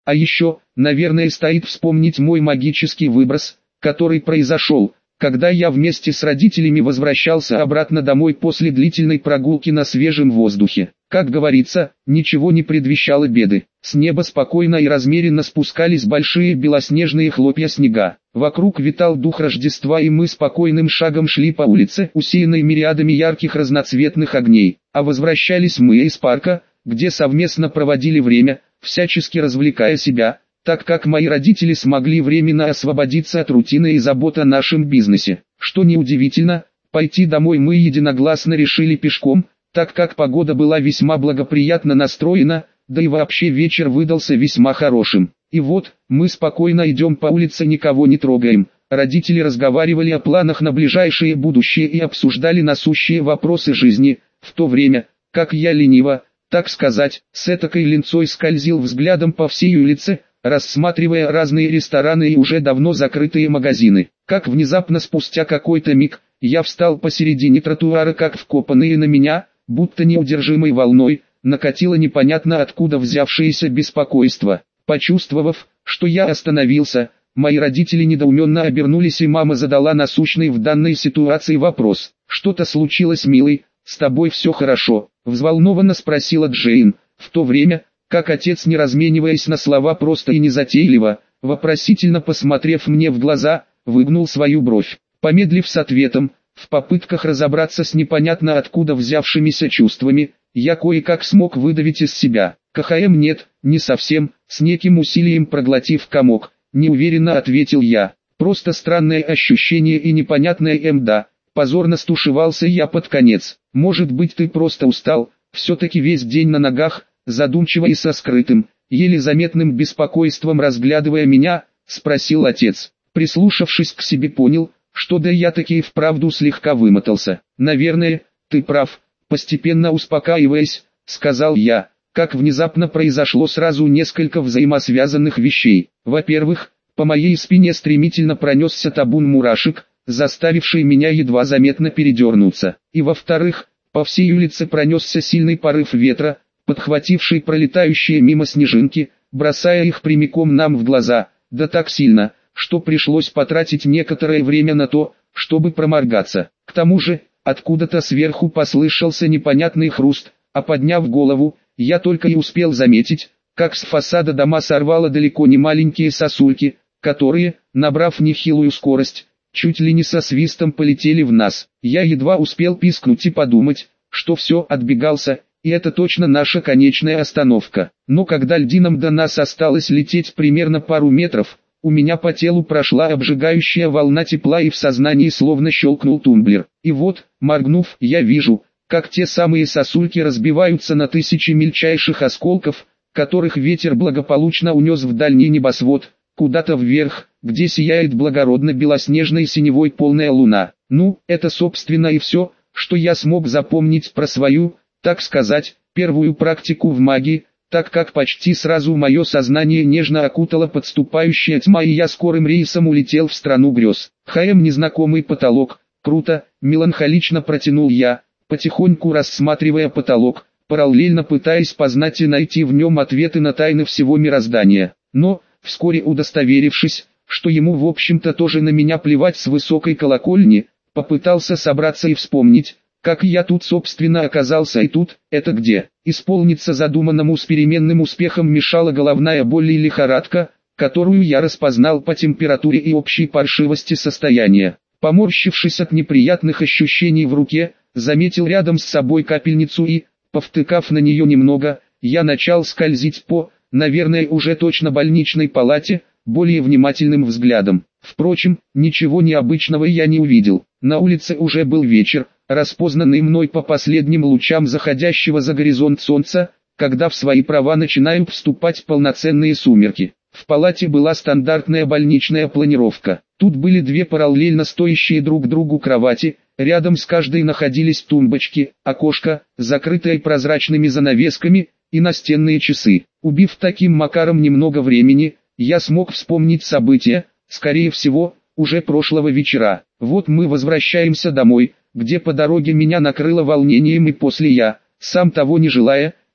А еще, наверное, стоит вспомнить мой магический выброс, который произошел, когда я вместе с родителями возвращался обратно домой после длительной прогулки на свежем воздухе. Как говорится, ничего не предвещало беды. С неба спокойно и размеренно спускались большие белоснежные хлопья снега. Вокруг витал дух Рождества, и мы спокойным шагом шли по улице, усеянной мириадами ярких разноцветных огней. А возвращались мы из парка, где совместно проводили время, всячески развлекая себя, так как мои родители смогли временно освободиться от рутины и забот о нашем бизнесе. Что неудивительно, пойти домой мы единогласно решили пешком, так как погода была весьма благоприятно настроена, да и вообще вечер выдался весьма хорошим. И вот, мы спокойно идем по улице, никого не трогаем. Родители разговаривали о планах на ближайшее будущее и обсуждали насущие вопросы жизни, в то время, как я лениво, так сказать, с этакой линцой скользил взглядом по всей улице, рассматривая разные рестораны и уже давно закрытые магазины. Как внезапно спустя какой-то миг, я встал посередине тротуара, как вкопанный, и на меня, будто неудержимой волной, накатило непонятно откуда взявшееся беспокойство. Почувствовав, что я остановился, мои родители недоуменно обернулись, и мама задала насущный в данной ситуации вопрос. «Что-то случилось, милый? С тобой все хорошо?» — взволнованно спросила Джейн, в то время, как отец, не размениваясь на слова, просто и незатейливо, вопросительно посмотрев мне в глаза, выгнул свою бровь. Помедлив с ответом, в попытках разобраться с непонятно откуда взявшимися чувствами, я кое-как смог выдавить из себя. «КХМ нет, не совсем», — с неким усилием проглотив комок, неуверенно ответил я. «Просто странное ощущение и непонятное да». Позорно стушевался я под конец. «Может быть, ты просто устал, все-таки весь день на ногах», задумчиво и со скрытым, еле заметным беспокойством разглядывая меня, спросил отец. Прислушавшись к себе, понял, что да я таки и вправду слегка вымотался. «Наверное, ты прав», постепенно успокаиваясь, сказал я, как внезапно произошло сразу несколько взаимосвязанных вещей. Во-первых, по моей спине стремительно пронесся табун мурашек, заставивший меня едва заметно передернуться. И во-вторых, по всей улице пронесся сильный порыв ветра, подхвативший пролетающие мимо снежинки, бросая их прямиком нам в глаза, да так сильно, что пришлось потратить некоторое время на то, чтобы проморгаться. К тому же, откуда-то сверху послышался непонятный хруст, а подняв голову, я только и успел заметить, как с фасада дома сорвало далеко не маленькие сосульки, которые, набрав нехилую скорость, чуть ли не со свистом полетели в нас. Я едва успел пискнуть и подумать, что все, отбегался, и это точно наша конечная остановка. Но когда льдином до нас осталось лететь примерно пару метров, у меня по телу прошла обжигающая волна тепла, и в сознании словно щелкнул тумблер. И вот, моргнув, я вижу, как те самые сосульки разбиваются на тысячи мельчайших осколков, которых ветер благополучно унес в дальний небосвод, куда-то вверх, где сияет благородно белоснежной синевой полная луна. Ну, это собственно и все, что я смог запомнить про свою, так сказать, первую практику в магии, так как почти сразу мое сознание нежно окутала подступающая тьма, и я скорым рейсом улетел в страну грез. Незнакомый потолок, круто, меланхолично протянул я, потихоньку рассматривая потолок, параллельно пытаясь познать и найти в нем ответы на тайны всего мироздания. Но, вскоре удостоверившись, что ему в общем-то тоже на меня плевать с высокой колокольни, попытался собраться и вспомнить, как я тут собственно оказался, и тут, это где? Исполниться задуманному с переменным успехом мешала головная боль и лихорадка, которую я распознал по температуре и общей паршивости состояния. Поморщившись от неприятных ощущений в руке, заметил рядом с собой капельницу и, повтыкав на нее немного, я начал скользить по, наверное уже точно больничной палате, более внимательным взглядом. Впрочем, ничего необычного я не увидел. На улице уже был вечер, распознанный мной по последним лучам заходящего за горизонт солнца, когда в свои права начинают вступать полноценные сумерки. В палате была стандартная больничная планировка. Тут были две параллельно стоящие друг другу кровати, рядом с каждой находились тумбочки, окошко, закрытое прозрачными занавесками, и настенные часы. Убив таким макаром немного времени, я смог вспомнить события, скорее всего, уже прошлого вечера. Вот мы возвращаемся домой, где по дороге меня накрыло волнением, и после я, сам того не желая,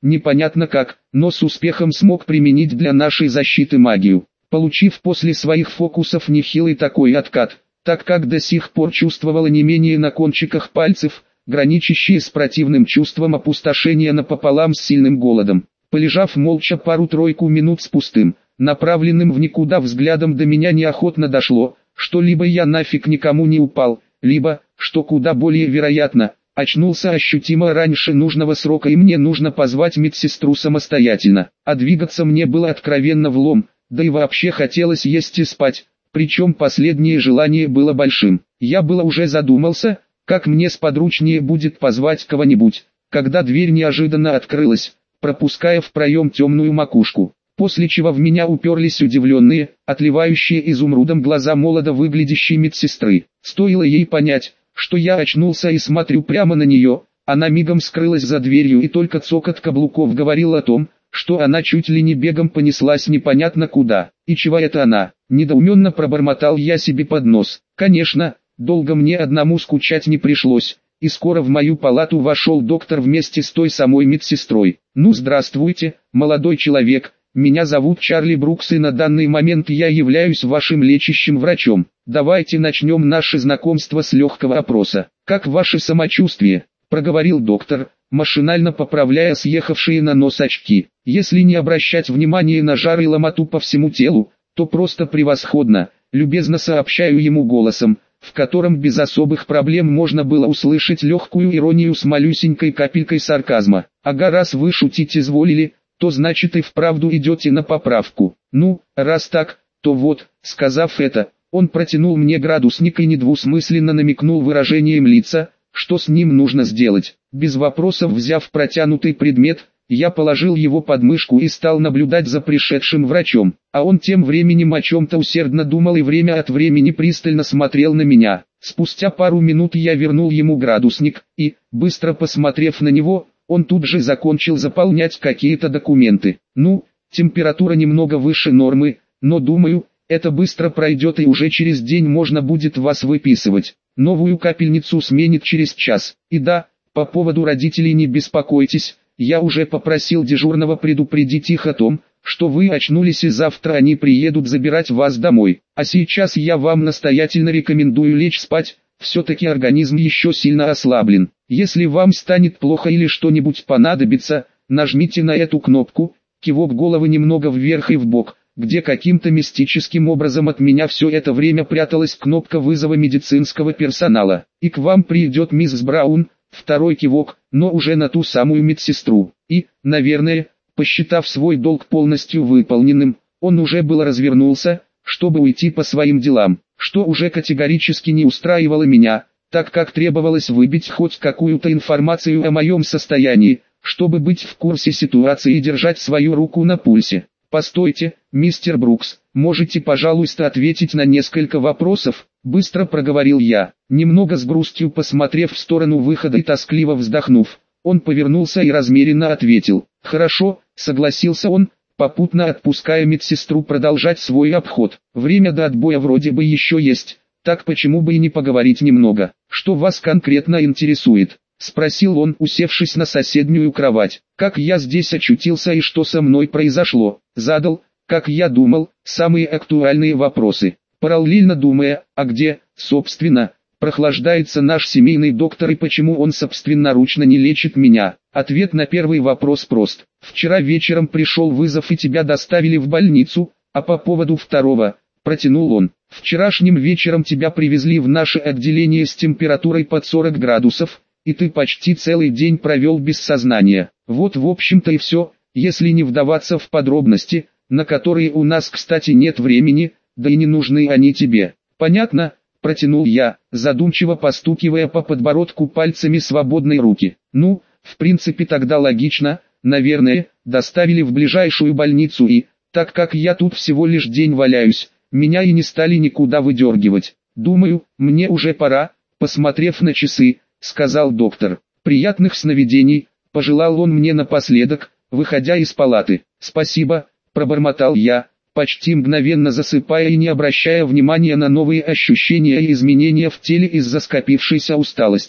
непонятно как, но с успехом смог применить для нашей защиты магию, получив после своих фокусов нехилый такой откат, так как до сих пор чувствовала не менее на кончиках пальцев, граничащие с противным чувством опустошения напополам с сильным голодом. Полежав молча пару-тройку минут с пустым, направленным в никуда взглядом, до меня неохотно дошло, что либо я нафиг никому не упал, либо, что куда более вероятно, очнулся ощутимо раньше нужного срока и мне нужно позвать медсестру самостоятельно. А двигаться мне было откровенно влом, да и вообще хотелось есть и спать, причем последнее желание было большим. Я было уже задумался, как мне сподручнее будет позвать кого-нибудь, когда дверь неожиданно открылась, пропуская в проем темную макушку, после чего в меня уперлись удивленные, отливающие изумрудом глаза молодо выглядящей медсестры. Стоило ей понять, что я очнулся и смотрю прямо на нее, она мигом скрылась за дверью, и только цокот каблуков говорил о том, что она чуть ли не бегом понеслась непонятно куда. И чего это она? Недоуменно пробормотал я себе под нос. Конечно, долго мне одному скучать не пришлось, и скоро в мою палату вошел доктор вместе с той самой медсестрой. «Ну здравствуйте, молодой человек, меня зовут Чарли Брукс, и на данный момент я являюсь вашим лечащим врачом. Давайте начнем наше знакомство с легкого опроса. Как ваше самочувствие?» – проговорил доктор, машинально поправляя съехавшие на нос очки. «Если не обращать внимания на жар и ломоту по всему телу, то просто превосходно», – любезно сообщаю ему голосом, в котором без особых проблем можно было услышать легкую иронию с малюсенькой капелькой сарказма. «Ага, раз вы шутить изволили, то значит и вправду идете на поправку. Ну, раз так, то вот». Сказав это, он протянул мне градусник и недвусмысленно намекнул выражением лица, что с ним нужно сделать. Без вопросов взяв протянутый предмет, я положил его под мышку и стал наблюдать за пришедшим врачом, а он тем временем о чем-то усердно думал и время от времени пристально смотрел на меня. Спустя пару минут я вернул ему градусник, и, быстро посмотрев на него, он тут же закончил заполнять какие-то документы. «Ну, температура немного выше нормы, но думаю, это быстро пройдет и уже через день можно будет вас выписывать. Новую капельницу сменит через час. И да, по поводу родителей не беспокойтесь, я уже попросил дежурного предупредить их о том, что вы очнулись и завтра они приедут забирать вас домой. А сейчас я вам настоятельно рекомендую лечь спать, все-таки организм еще сильно ослаблен. Если вам станет плохо или что-нибудь понадобится, нажмите на эту кнопку». Кивок головы немного вверх и вбок, где каким-то мистическим образом от меня все это время пряталась кнопка вызова медицинского персонала. «И к вам придет мисс Браун». Второй кивок, но уже на ту самую медсестру. И, наверное, посчитав свой долг полностью выполненным, он уже было развернулся, чтобы уйти по своим делам, что уже категорически не устраивало меня, так как требовалось выбить хоть какую-то информацию о моем состоянии, чтобы быть в курсе ситуации и держать свою руку на пульсе. «Постойте, мистер Брукс, можете, пожалуйста, ответить на несколько вопросов?» – быстро проговорил я. Немного с грустью посмотрев в сторону выхода и тоскливо вздохнув, он повернулся и размеренно ответил. «Хорошо», – согласился он, попутно отпуская медсестру продолжать свой обход. «Время до отбоя вроде бы еще есть, так почему бы и не поговорить немного? Что вас конкретно интересует?» — спросил он, усевшись на соседнюю кровать. «Как я здесь очутился и что со мной произошло?» Задал, как я думал, самые актуальные вопросы, параллельно думая, а где, собственно, прохлаждается наш семейный доктор и почему он собственноручно не лечит меня. Ответ на первый вопрос прост. Вчера вечером пришел вызов и тебя доставили в больницу, а по поводу второго, протянул он. Вчерашним вечером тебя привезли в наше отделение с температурой под 40 градусов, и ты почти целый день провел без сознания. Вот в общем-то и все, если не вдаваться в подробности, на которые у нас, кстати, нет времени, да и не нужны они тебе. Понятно? Протянул я, задумчиво постукивая по подбородку пальцами свободной руки. Ну, в принципе тогда логично, наверное, доставили в ближайшую больницу и, так как я тут всего лишь день валяюсь, меня и не стали никуда выдергивать. Думаю, мне уже пора, посмотрев на часы, сказал доктор. «Приятных сновидений», — пожелал он мне напоследок, выходя из палаты. «Спасибо», — пробормотал я, почти мгновенно засыпая и не обращая внимания на новые ощущения и изменения в теле из-за скопившейся усталости.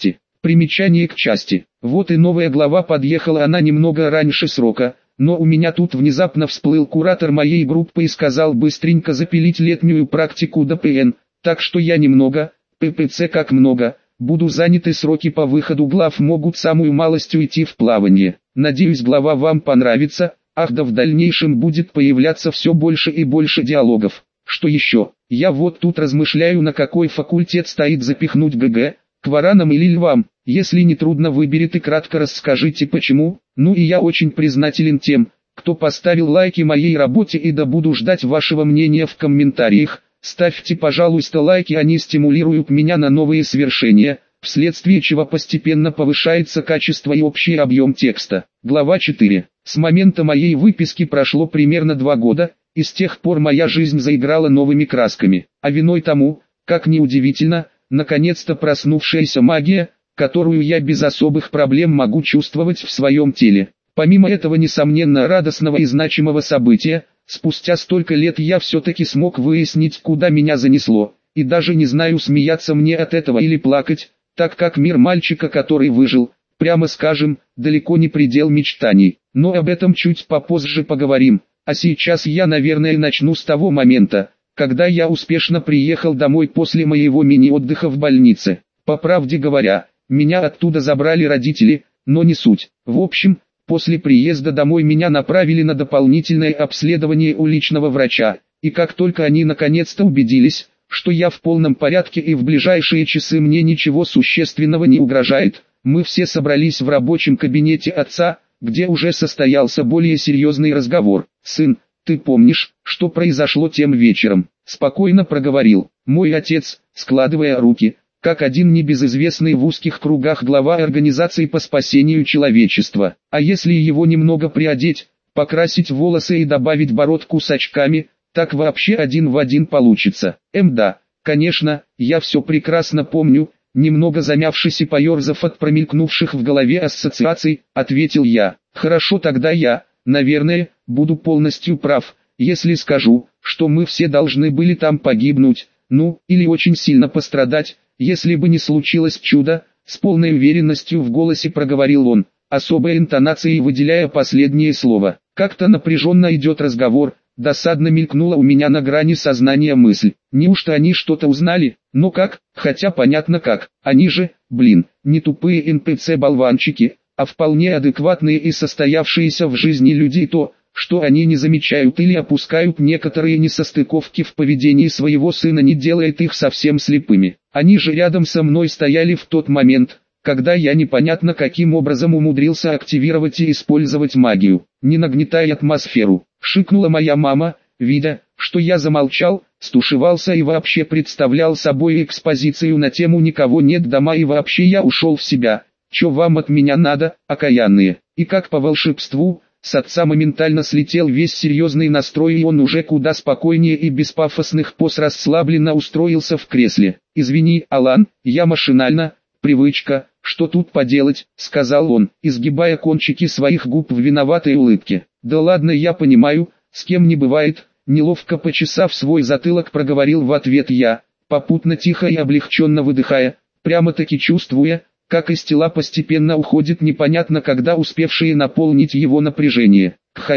Примечание к части. Вот и новая глава подъехала, она немного раньше срока, но у меня тут внезапно всплыл куратор моей группы и сказал быстренько запилить летнюю практику ДПН, так что я немного, ППЦ как много, буду занят и сроки по выходу глав могут самую малость уйти в плавание. Надеюсь, глава вам понравится, ах да в дальнейшем будет появляться все больше и больше диалогов. Что еще? Я вот тут размышляю, на какой факультет стоит запихнуть ГГ, к варанам или львам. Если не трудно, выберите, кратко расскажите почему. Ну и я очень признателен тем, кто поставил лайки моей работе, и да буду ждать вашего мнения в комментариях. Ставьте, пожалуйста, лайки, они стимулируют меня на новые свершения, вследствие чего постепенно повышается качество и общий объем текста. Глава 4. С момента моей выписки прошло примерно 2 года, и с тех пор моя жизнь заиграла новыми красками. А виной тому, как ни удивительно, наконец-то проснувшаяся магия, которую я без особых проблем могу чувствовать в своем теле. Помимо этого несомненно радостного и значимого события, спустя столько лет я все-таки смог выяснить, куда меня занесло, и даже не знаю, смеяться мне от этого или плакать, так как мир мальчика, который выжил, прямо скажем, далеко не предел мечтаний. Но об этом чуть попозже поговорим, а сейчас я, наверное, начну с того момента, когда я успешно приехал домой после моего мини-отдыха в больнице. По правде говоря, меня оттуда забрали родители, но не суть. В общем, после приезда домой меня направили на дополнительное обследование у личного врача, и как только они наконец-то убедились, что я в полном порядке и в ближайшие часы мне ничего существенного не угрожает, мы все собрались в рабочем кабинете отца, где уже состоялся более серьезный разговор. «Сын, ты помнишь, что произошло тем вечером?» — спокойно проговорил мой отец, складывая руки, как один небезызвестный в узких кругах глава организации по спасению человечества. А если его немного приодеть, покрасить волосы и добавить бородку с очками, так вообще один в один получится. Да, конечно, я все прекрасно помню, немного замявшись и поерзав от промелькнувших в голове ассоциаций, ответил я. Хорошо, тогда я, наверное, буду полностью прав, если скажу, что мы все должны были там погибнуть, ну, или очень сильно пострадать, если бы не случилось чудо, с полной уверенностью в голосе проговорил он, особой интонацией выделяя последнее слово. Как-то напряженно идет разговор, досадно мелькнула у меня на грани сознания мысль. Неужто они что-то узнали? Но как? Хотя понятно как. Они же, не тупые НПЦ-болванчики, а вполне адекватные и состоявшиеся в жизни люди, и то, что они не замечают или опускают некоторые несостыковки в поведении своего сына, не делает их совсем слепыми. Они же рядом со мной стояли в тот момент, когда я непонятно каким образом умудрился активировать и использовать магию. «Не нагнетай атмосферу», — шикнула моя мама, видя, что я замолчал, стушевался и вообще представлял собой экспозицию на тему «Никого нет дома» и вообще я ушел в себя. «Чё вам от меня надо, окаянные?» И как по волшебству, с отца моментально слетел весь серьезный настрой, и он уже куда спокойнее и без пафосных поз расслабленно устроился в кресле. «Извини, Алан, я машинально, привычка, что тут поделать», — сказал он, изгибая кончики своих губ в виноватой улыбке. «Да ладно, я понимаю, с кем не бывает», — неловко почесав свой затылок проговорил в ответ я, попутно тихо и облегченно выдыхая, прямо-таки чувствуя, как из тела постепенно уходит непонятно когда успевшие наполнить его напряжение.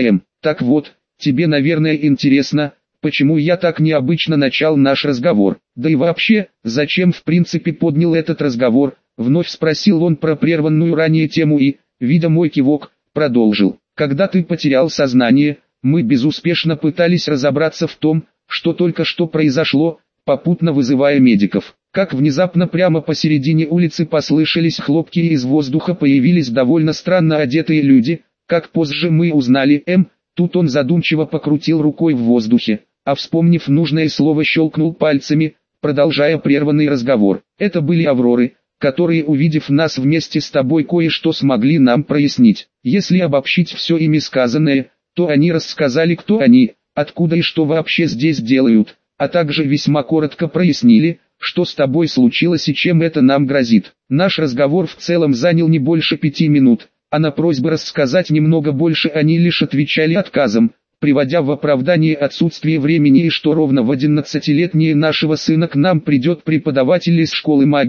Так вот, тебе, наверное, интересно, почему я так необычно начал наш разговор. Да и вообще, зачем в принципе поднял этот разговор, вновь спросил он про прерванную ранее тему и, видя мой кивок, продолжил. Когда ты потерял сознание, мы безуспешно пытались разобраться в том, что только что произошло, попутно вызывая медиков. Как внезапно прямо посередине улицы послышались хлопки, и из воздуха появились довольно странно одетые люди, как позже мы узнали. Тут он задумчиво покрутил рукой в воздухе, а вспомнив нужное слово щелкнул пальцами, продолжая прерванный разговор. Это были Авроры, которые, увидев нас вместе с тобой, кое-что смогли нам прояснить. Если обобщить все ими сказанное, то они рассказали, кто они, откуда и что вообще здесь делают, а также весьма коротко прояснили, что с тобой случилось и чем это нам грозит. Наш разговор в целом занял не больше 5 минут, а на просьбы рассказать немного больше они лишь отвечали отказом, приводя в оправдание отсутствие времени и что ровно в 11-летние нашего сына к нам придет преподаватель из школы магии,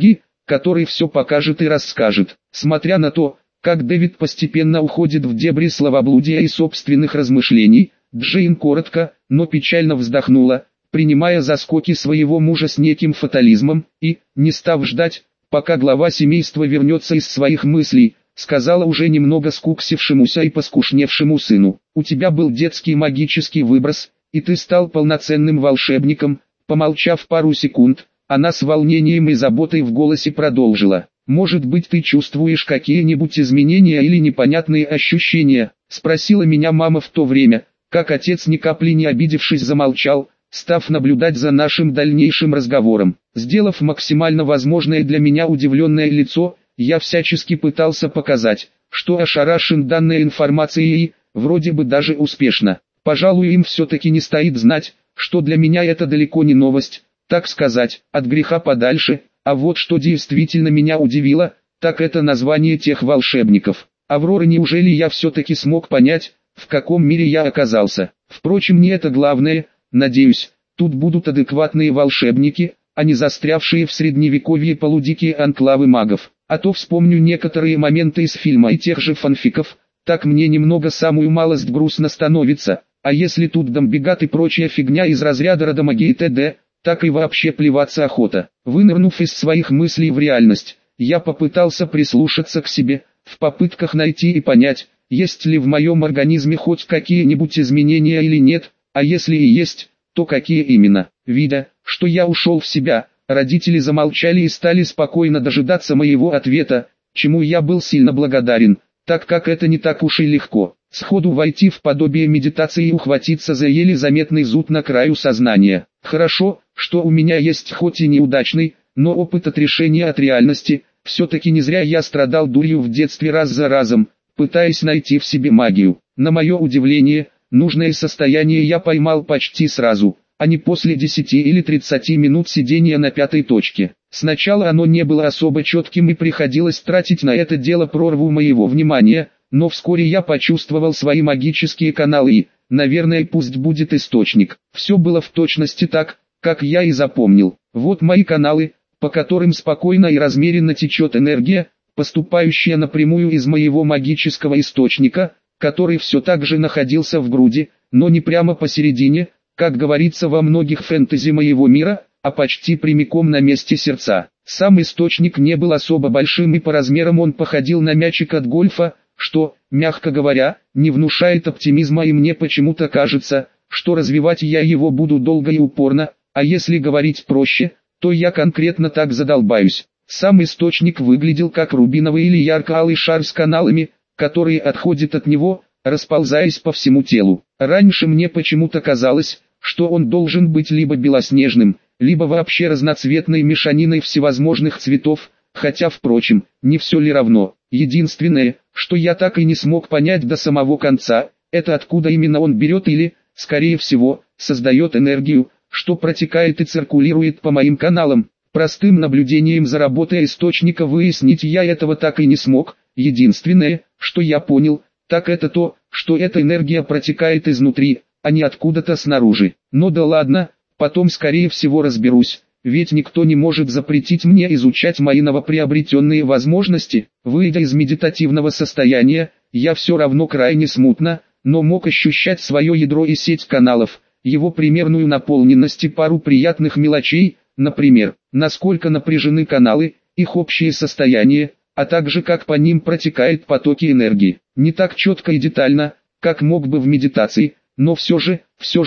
который все покажет и расскажет. Смотря на то, как Дэвид постепенно уходит в дебри словоблудия и собственных размышлений, Джейн коротко, но печально вздохнула, принимая заскоки своего мужа с неким фатализмом, и, не став ждать, пока глава семейства вернется из своих мыслей, сказала уже немного скуксившемуся и поскушневшему сыну: «У тебя был детский магический выброс, и ты стал полноценным волшебником». Помолчав пару секунд, она с волнением и заботой в голосе продолжила: «Может быть, ты чувствуешь какие-нибудь изменения или непонятные ощущения?» — спросила меня мама в то время, как отец, ни капли не обидевшись, замолчал, став наблюдать за нашим дальнейшим разговором. Сделав максимально возможное для меня удивленное лицо, я всячески пытался показать, что ошарашен данной информацией и, вроде бы даже успешно. Пожалуй, им все-таки не стоит знать, что для меня это далеко не новость, так сказать, от греха подальше. А вот что действительно меня удивило, так это название тех волшебников. Аврора, неужели я все-таки смог понять, в каком мире я оказался? Впрочем, не это главное. Надеюсь, тут будут адекватные волшебники, а не застрявшие в средневековье полудикие анклавы магов. А то вспомню некоторые моменты из фильма и тех же фанфиков, так мне немного самую малость грустно становится. А если тут Дамбигат и прочая фигня из разряда Родомаги и т.д., так и вообще плеваться охота. Вынырнув из своих мыслей в реальность, я попытался прислушаться к себе, в попытках найти и понять, есть ли в моем организме хоть какие-нибудь изменения или нет, а если и есть, то какие именно. Видя, что я ушел в себя, родители замолчали и стали спокойно дожидаться моего ответа, чему я был сильно благодарен, так как это не так уж и легко. Сходу войти в подобие медитации и ухватиться за еле заметный зуд на краю сознания. Хорошо, что у меня есть хоть и неудачный, но опыт отрешения от реальности. Все-таки не зря я страдал дурью в детстве раз за разом, пытаясь найти в себе магию. На мое удивление, нужное состояние я поймал почти сразу, а не после 10 или 30 минут сидения на пятой точке. Сначала оно не было особо четким и приходилось тратить на это дело прорву моего внимания, но вскоре я почувствовал свои магические каналы и, наверное, пусть будет источник. Все было в точности так, как я и запомнил. Вот мои каналы, по которым спокойно и размеренно течет энергия, поступающая напрямую из моего магического источника, который все так же находился в груди, но не прямо посередине, как говорится во многих фэнтези моего мира, а почти прямиком на месте сердца. Сам источник не был особо большим и по размерам он походил на мячик от гольфа, что, мягко говоря, не внушает оптимизма, и мне почему-то кажется, что развивать я его буду долго и упорно, а если говорить проще, то я конкретно так задолбаюсь. Сам источник выглядел как рубиновый или ярко-алый шар с каналами, которые отходят от него, расползаясь по всему телу. Раньше мне почему-то казалось, что он должен быть либо белоснежным, либо вообще разноцветной мешаниной всевозможных цветов, хотя, впрочем, не все ли равно. Единственное, что я так и не смог понять до самого конца, это откуда именно он берет или, скорее всего, создает энергию, что протекает и циркулирует по моим каналам. Простым наблюдением за работой источника выяснить я этого так и не смог. Единственное, что я понял, так это то, что эта энергия протекает изнутри, а не откуда-то снаружи. Но да ладно, потом скорее всего разберусь. Ведь никто не может запретить мне изучать мои новоприобретенные возможности. Выйдя из медитативного состояния, я все равно крайне смутно, но мог ощущать свое ядро и сеть каналов, его примерную наполненность и пару приятных мелочей, например, насколько напряжены каналы, их общее состояние, а также как по ним протекают потоки энергии. Не так четко и детально, как мог бы в медитации, но все же,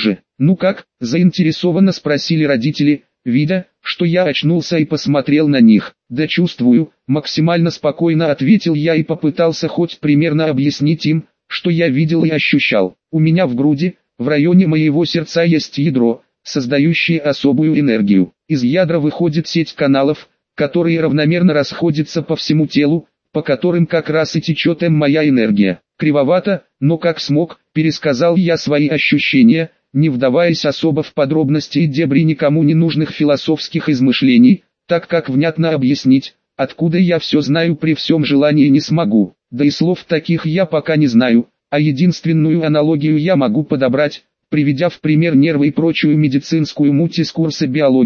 ну как, заинтересованно спросили родители, видя, что я очнулся и посмотрел на них. Да чувствую, максимально спокойно ответил я и попытался хоть примерно объяснить им, что я видел и ощущал. У меня в груди, в районе моего сердца есть ядро, создающее особую энергию. Из ядра выходит сеть каналов, которые равномерно расходятся по всему телу, по которым как раз и течет моя энергия. Кривовато, но как смог, пересказал я свои ощущения, не вдаваясь особо в подробности и дебри никому не нужных философских измышлений, так как внятно объяснить, откуда я все знаю при всем желании не смогу. Да и слов таких я пока не знаю, а единственную аналогию я могу подобрать, приведя в пример нервы и прочую медицинскую муть из курса биологии,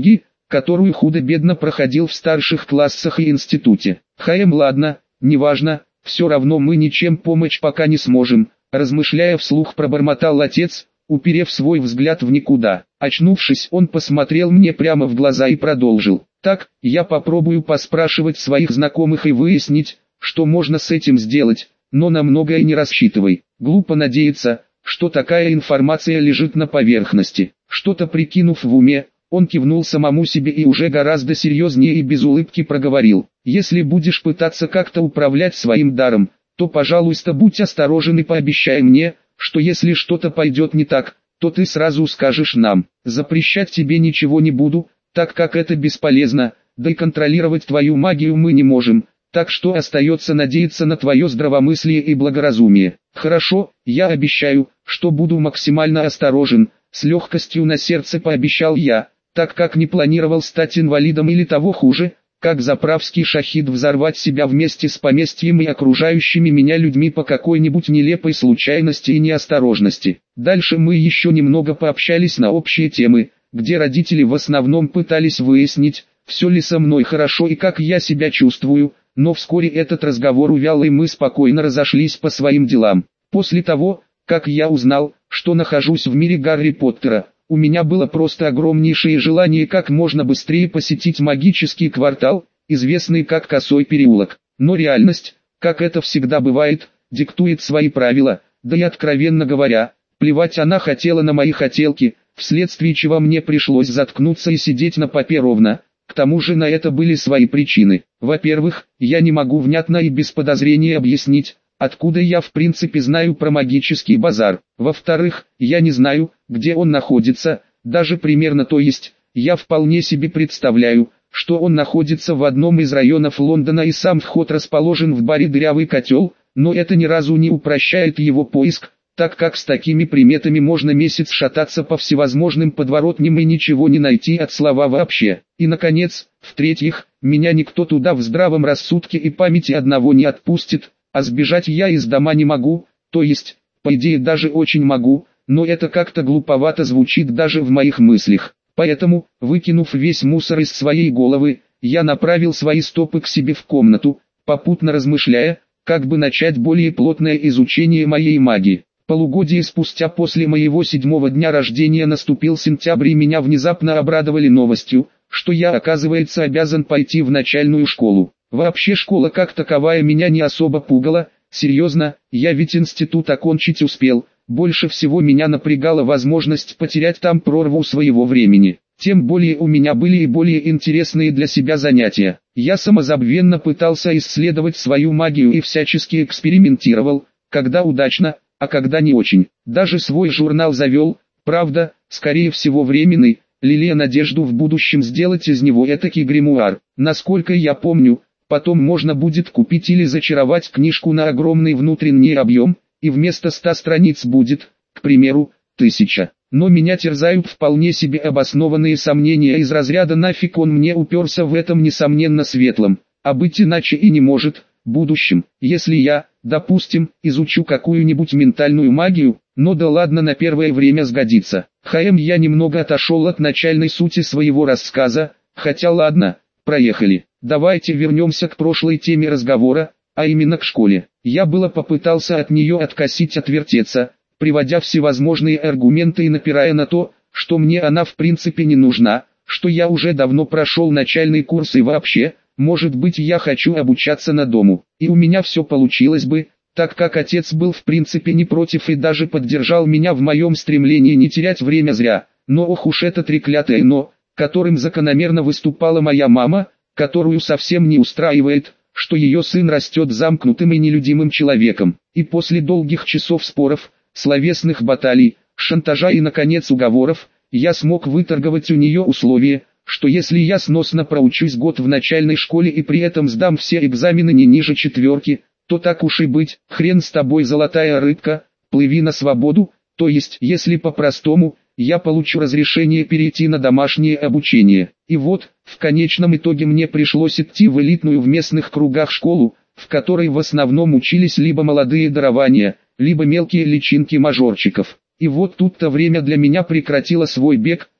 которую худо-бедно проходил в старших классах и институте. Ладно, неважно, все равно мы ничем помочь пока не сможем, размышляя вслух пробормотал отец, уперев свой взгляд в никуда. Очнувшись, он посмотрел мне прямо в глаза и продолжил. Так, я попробую поспрашивать своих знакомых и выяснить, что можно с этим сделать, но на многое не рассчитывай. Глупо надеяться, что такая информация лежит на поверхности. Что-то прикинув в уме, он кивнул самому себе и уже гораздо серьезнее и без улыбки проговорил. Если будешь пытаться как-то управлять своим даром, то, пожалуйста, будь осторожен и пообещай мне, что если что-то пойдет не так, то ты сразу скажешь нам. Запрещать тебе ничего не буду, так как это бесполезно, да и контролировать твою магию мы не можем, так что остается надеяться на твое здравомыслие и благоразумие. Хорошо, я обещаю, что буду максимально осторожен, с легкостью на сердце пообещал я, так как не планировал стать инвалидом или того хуже, как заправский шахид взорвать себя вместе с поместьем и окружающими меня людьми по какой-нибудь нелепой случайности и неосторожности. Дальше мы еще немного пообщались на общие темы, где родители в основном пытались выяснить, все ли со мной хорошо и как я себя чувствую, но вскоре этот разговор увял и мы спокойно разошлись по своим делам. После того, как я узнал, что нахожусь в мире Гарри Поттера, у меня было просто огромнейшее желание как можно быстрее посетить магический квартал, известный как Косой переулок. Но реальность, как это всегда бывает, диктует свои правила, да и откровенно говоря, плевать она хотела на мои хотелки, вследствие чего мне пришлось заткнуться и сидеть на попе ровно. К тому же на это были свои причины. Во-первых, я не могу внятно и без подозрения объяснить, откуда я в принципе знаю про магический базар. Во-вторых, я не знаю, где он находится, даже примерно, то есть, я вполне себе представляю, что он находится в одном из районов Лондона и сам вход расположен в баре «Дырявый котел», но это ни разу не упрощает его поиск, так как с такими приметами можно месяц шататься по всевозможным подворотням и ничего не найти от слова вообще. И наконец, в-третьих, меня никто туда в здравом рассудке и памяти одного не отпустит, а сбежать я из дома не могу, то есть, по идее даже очень могу, но это как-то глуповато звучит даже в моих мыслях. Поэтому, выкинув весь мусор из своей головы, я направил свои стопы к себе в комнату, попутно размышляя, как бы начать более плотное изучение моей магии. Полугодие спустя после моего 7-го дня рождения наступил сентябрь и меня внезапно обрадовали новостью, что я, оказывается, обязан пойти в начальную школу. Вообще школа как таковая меня не особо пугала, серьезно, я ведь институт окончить успел, больше всего меня напрягала возможность потерять там прорву своего времени. Тем более у меня были и более интересные для себя занятия. Я самозабвенно пытался исследовать свою магию и всячески экспериментировал, когда удачно, а когда не очень. Даже свой журнал завел, правда, скорее всего временный, лелея надежду в будущем сделать из него этакий гримуар. Насколько я помню, потом можно будет купить или зачаровать книжку на огромный внутренний объем, и вместо 100 страниц будет, к примеру, 1000. Но меня терзают вполне себе обоснованные сомнения из разряда «нафиг он мне уперся в этом несомненно светлом, а быть иначе и не может». Будущем, если я, допустим, изучу какую-нибудь ментальную магию, но да ладно, на первое время сгодится. Я немного отошел от начальной сути своего рассказа, хотя ладно, проехали. Давайте вернемся к прошлой теме разговора, а именно к школе. Я было попытался от нее отвертеться, приводя всевозможные аргументы и напирая на то, что мне она в принципе не нужна, что я уже давно прошел начальный курс и вообще, может быть, я хочу обучаться на дому, и у меня все получилось бы, так как отец был в принципе не против и даже поддержал меня в моем стремлении не терять время зря. Но ох уж это треклятое «но», которым закономерно выступала моя мама, которую совсем не устраивает, что ее сын растет замкнутым и нелюдимым человеком. И после долгих часов споров, словесных баталий, шантажа и наконец уговоров, я смог выторговать у нее условие, что если я сносно проучусь год в начальной школе и при этом сдам все экзамены не ниже 4, то так уж и быть, хрен с тобой, золотая рыбка, плыви на свободу, то есть, если по-простому, я получу разрешение перейти на домашнее обучение. И вот, в конечном итоге мне пришлось идти в элитную в местных кругах школу, в которой в основном учились либо молодые дарования, либо мелкие личинки мажорчиков. И вот тут-то время для меня прекратило свой бег,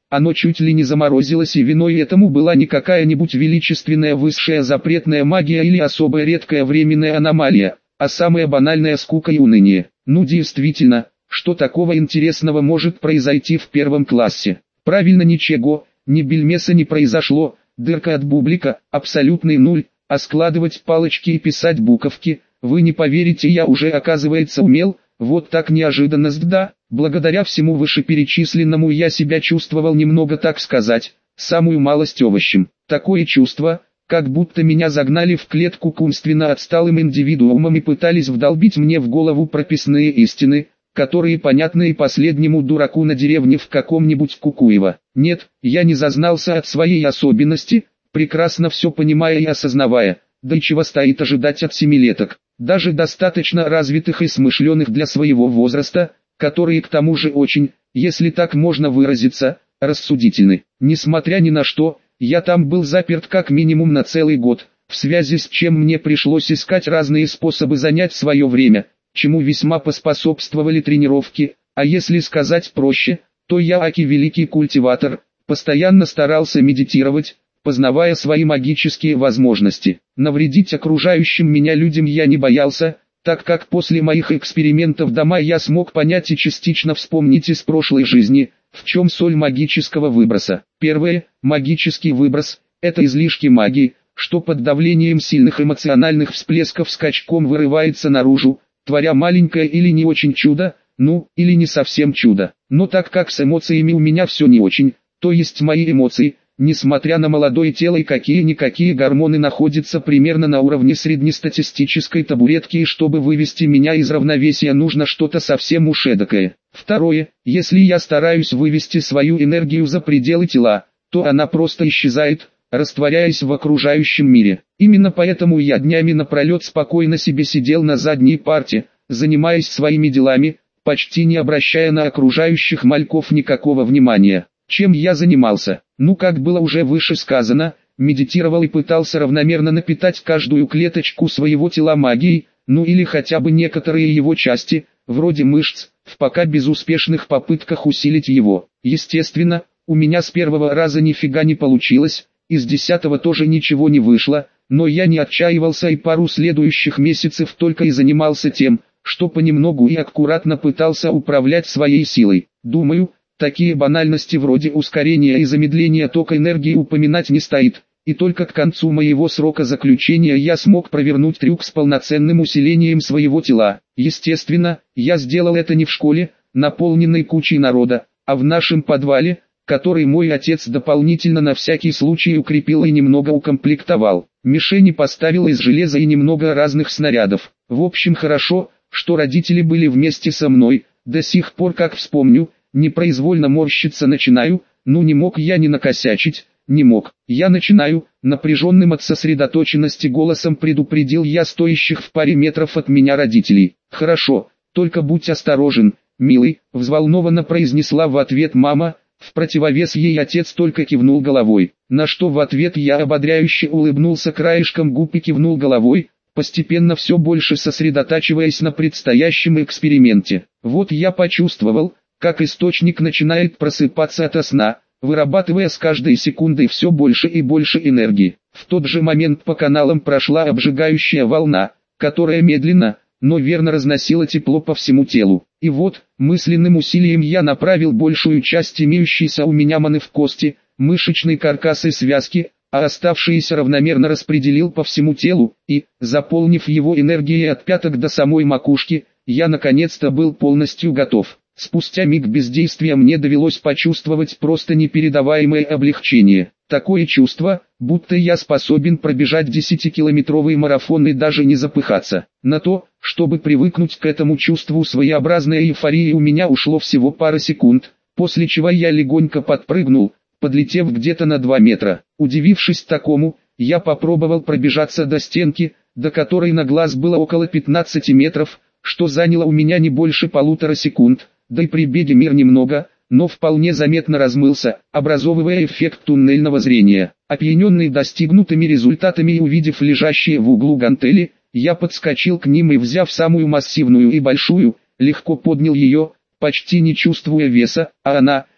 Оно чуть ли не заморозилось, и виной этому была не какая-нибудь величественная высшая запретная магия или особая редкая временная аномалия, а самая банальная скука и уныние. Ну действительно, что такого интересного может произойти в первом классе? Правильно, ничего, ни бельмеса не произошло, дырка от бублика, абсолютный нуль, а складывать палочки и писать буковки, вы не поверите, я уже оказывается умел. Вот так неожиданность, да. Благодаря всему вышеперечисленному я себя чувствовал немного, так сказать, самую малость овощем. Такое чувство, как будто меня загнали в клетку к умственно отсталым индивидуумам и пытались вдолбить мне в голову прописные истины, которые понятны и последнему дураку на деревне в каком-нибудь Кукуево. Нет, я не зазнался от своей особенности, прекрасно все понимая и осознавая, да и чего стоит ожидать от семилеток, даже достаточно развитых и смышленых для своего возраста, которые к тому же очень, если так можно выразиться, рассудительны. Несмотря ни на что, я там был заперт как минимум на целый год, в связи с чем мне пришлось искать разные способы занять свое время, чему весьма поспособствовали тренировки, а если сказать проще, то я, аки великий культиватор, постоянно старался медитировать, познавая свои магические возможности. Навредить окружающим меня людям я не боялся, так как после моих экспериментов дома я смог понять и частично вспомнить из прошлой жизни, в чем соль магического выброса. Первое, магический выброс, это излишки магии, что под давлением сильных эмоциональных всплесков скачком вырывается наружу, творя маленькое или не очень чудо, ну, или не совсем чудо. Но так как с эмоциями у меня все не очень, то есть мои эмоции, несмотря на молодое тело и какие-никакие гормоны находятся примерно на уровне среднестатистической табуретки, и чтобы вывести меня из равновесия нужно что-то совсем уж эдакое. Второе, если я стараюсь вывести свою энергию за пределы тела, то она просто исчезает, растворяясь в окружающем мире. Именно поэтому я днями напролет спокойно себе сидел на задней парте, занимаясь своими делами, почти не обращая на окружающих мальков никакого внимания. Чем я занимался? Ну, как было уже выше сказано, медитировал и пытался равномерно напитать каждую клеточку своего тела магией, ну или хотя бы некоторые его части, вроде мышц, в пока безуспешных попытках усилить его. Естественно, у меня с первого раза нифига не получилось, из 10-го тоже ничего не вышло, но я не отчаивался и пару следующих месяцев только и занимался тем, что понемногу и аккуратно пытался управлять своей силой. Думаю, такие банальности вроде ускорения и замедления тока энергии упоминать не стоит, и только к концу моего срока заключения я смог провернуть трюк с полноценным усилением своего тела. Естественно, я сделал это не в школе, наполненной кучей народа, а в нашем подвале, который мой отец дополнительно на всякий случай укрепил и немного укомплектовал. Мишени поставил из железа и немного разных снарядов. В общем, хорошо, что родители были вместе со мной, до сих пор как вспомню, непроизвольно морщиться начинаю, ну не мог я не накосячить, не мог. Я начинаю, напряженным от сосредоточенности голосом предупредил я стоящих в паре метров от меня родителей. Хорошо, только будь осторожен, милый, взволнованно произнесла в ответ мама, в противовес ей отец только кивнул головой. На что в ответ я ободряюще улыбнулся краешком губ и кивнул головой, постепенно все больше сосредотачиваясь на предстоящем эксперименте. Вот я почувствовал, как источник начинает просыпаться ото сна, вырабатывая с каждой секундой все больше и больше энергии. В тот же момент по каналам прошла обжигающая волна, которая медленно, но верно разносила тепло по всему телу. И вот, мысленным усилием я направил большую часть имеющейся у меня маны в кости, мышечный каркас и связки, а оставшиеся равномерно распределил по всему телу, и, заполнив его энергией от пяток до самой макушки, я наконец-то был полностью готов. Спустя миг бездействия мне довелось почувствовать просто непередаваемое облегчение. Такое чувство, будто я способен пробежать 10-километровый марафон и даже не запыхаться. На то, чтобы привыкнуть к этому чувству своеобразной эйфории, у меня ушло всего пара секунд, после чего я легонько подпрыгнул, подлетев где-то на 2 метра. Удивившись такому, я попробовал пробежаться до стенки, до которой на глаз было около 15 метров, что заняло у меня не больше 1,5 секунд. Да и при беге мир немного, но вполне заметно размылся, образовывая эффект туннельного зрения. Опьяненный достигнутыми результатами и увидев лежащие в углу гантели, я подскочил к ним и, взяв самую массивную и большую, легко поднял ее, почти не чувствуя веса, а она,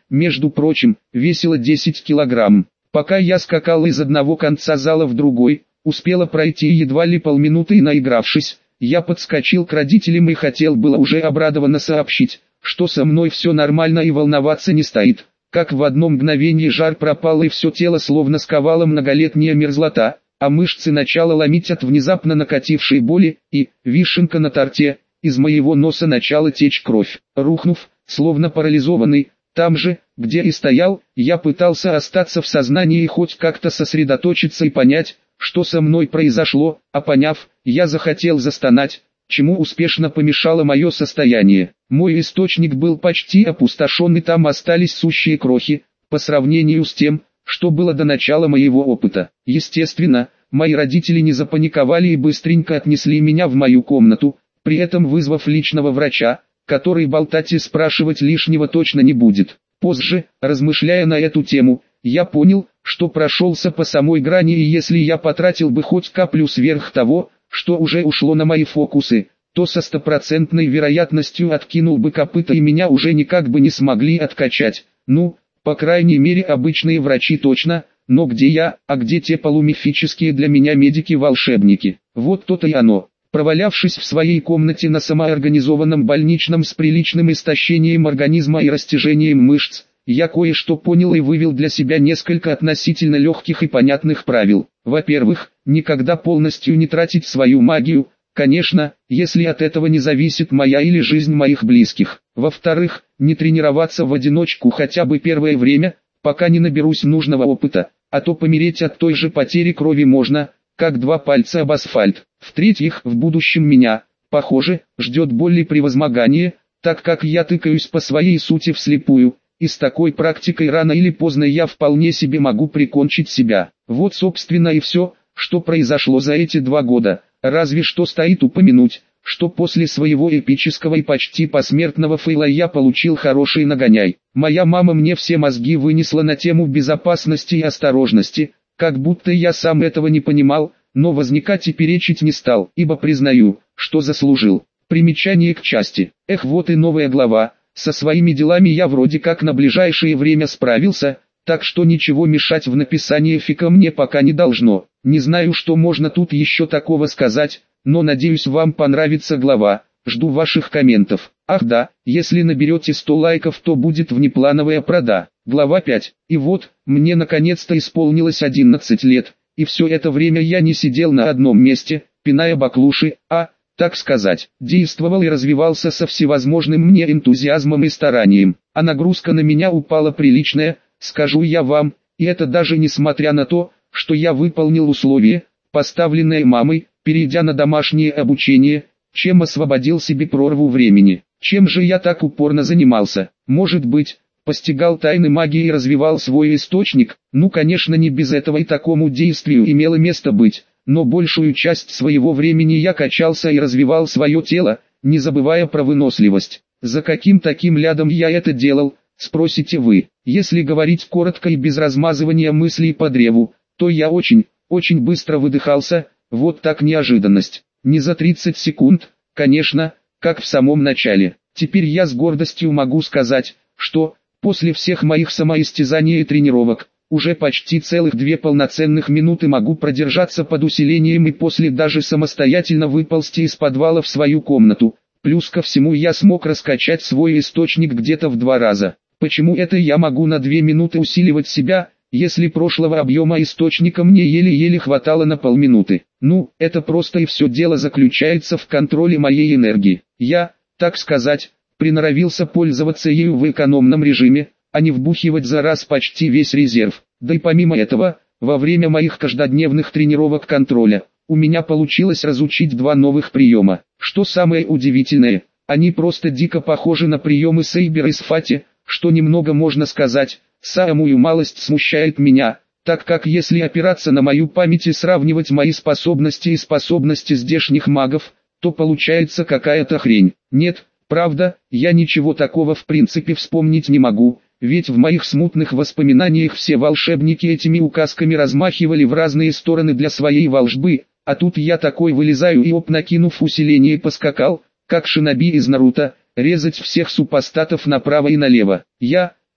между прочим, весила 10 килограмм. Пока я скакал из одного конца зала в другой, успела пройти едва ли полминуты и наигравшись, я подскочил к родителям и хотел было уже обрадованно сообщить, что со мной все нормально и волноваться не стоит, как в одно мгновение жар пропал и все тело словно сковала многолетняя мерзлота, а мышцы начало ломить от внезапно накатившей боли, и, вишенка на торте, из моего носа начала течь кровь. Рухнув, словно парализованный, там же, где и стоял, я пытался остаться в сознании и хоть как-то сосредоточиться и понять, что со мной произошло, а поняв, я захотел застонать, чему успешно помешало мое состояние. Мой источник был почти опустошен и там остались сущие крохи, по сравнению с тем, что было до начала моего опыта. Естественно, мои родители не запаниковали и быстренько отнесли меня в мою комнату, при этом вызвав личного врача, который болтать и спрашивать лишнего точно не будет. Позже, размышляя на эту тему, я понял, что прошелся по самой грани, и если я потратил бы хоть каплю сверх того, что уже ушло на мои фокусы, то со стопроцентной вероятностью откинул бы копыта и меня уже никак бы не смогли откачать. Ну, по крайней мере обычные врачи точно, но где я, а где те полумифические для меня медики-волшебники? Вот то-то и оно. Провалявшись в своей комнате на самоорганизованном больничном с приличным истощением организма и растяжением мышц, я кое-что понял и вывел для себя несколько относительно легких и понятных правил. Во-первых, никогда полностью не тратить свою магию, конечно, если от этого не зависит моя или жизнь моих близких. Во-вторых, не тренироваться в одиночку хотя бы первое время, пока не наберусь нужного опыта, а то помереть от той же потери крови можно, как два пальца об асфальт. В-третьих, в будущем меня, похоже, ждет боль и превозмогание, так как я тыкаюсь по своей сути вслепую, и с такой практикой рано или поздно я вполне себе могу прикончить себя. Вот собственно и все, что произошло за эти 2 года, разве что стоит упомянуть, что после своего эпического и почти посмертного фейла я получил хороший нагоняй. Моя мама мне все мозги вынесла на тему безопасности и осторожности, как будто я сам этого не понимал, но возникать и перечить не стал, ибо признаю, что заслужил. Примечание к части. Вот и новая глава. Со своими делами я вроде как на ближайшее время справился, так что ничего мешать в написании фика мне пока не должно. Не знаю, что можно тут еще такого сказать, но надеюсь, вам понравится глава. Жду ваших комментов. Ах да, если наберете 100 лайков, то будет внеплановая прода. Глава 5. И вот, мне наконец-то исполнилось 11 лет, и все это время я не сидел на одном месте, пиная баклуши, а, так сказать, действовал и развивался со всевозможным мне энтузиазмом и старанием. А нагрузка на меня упала приличная, скажу я вам, и это даже несмотря на то, что я выполнил условие, поставленное мамой, перейдя на домашнее обучение, чем освободил себе прорву времени. Чем же я так упорно занимался? Может быть, постигал тайны магии и развивал свой источник? Ну конечно, не без этого и такому действию имело место быть, но большую часть своего времени я качался и развивал свое тело, не забывая про выносливость. За каким таким лядом я это делал, спросите вы? Если говорить коротко и без размазывания мыслей по древу, то я очень быстро выдыхался, вот так неожиданность. Не за 30 секунд, конечно, как в самом начале. Теперь я с гордостью могу сказать, что, после всех моих самоистязаний и тренировок, уже почти целых 2 полноценных минуты могу продержаться под усилением и после даже самостоятельно выползти из подвала в свою комнату. Плюс ко всему я смог раскачать свой источник где-то в 2 раза. Почему это я могу на 2 минуты усиливать себя, если прошлого объема источника мне еле-еле хватало на полминуты? Ну, это просто и все дело заключается в контроле моей энергии. Я, так сказать, приноровился пользоваться ею в экономном режиме, а не вбухивать за раз почти весь резерв. Да и помимо этого, во время моих каждодневных тренировок контроля, у меня получилось разучить 2 новых приема. Что самое удивительное, они просто дико похожи на приемы Сейбера и Сфати, что немного можно сказать, самую малость смущает меня, так как если опираться на мою память и сравнивать мои способности и способности здешних магов, то получается какая-то хрень. Нет, правда, я ничего такого в принципе вспомнить не могу, ведь в моих смутных воспоминаниях все волшебники этими указками размахивали в разные стороны для своей волшбы, а тут я такой вылезаю и накинув усиление поскакал, как шиноби из Наруто, резать всех супостатов направо и налево. Я,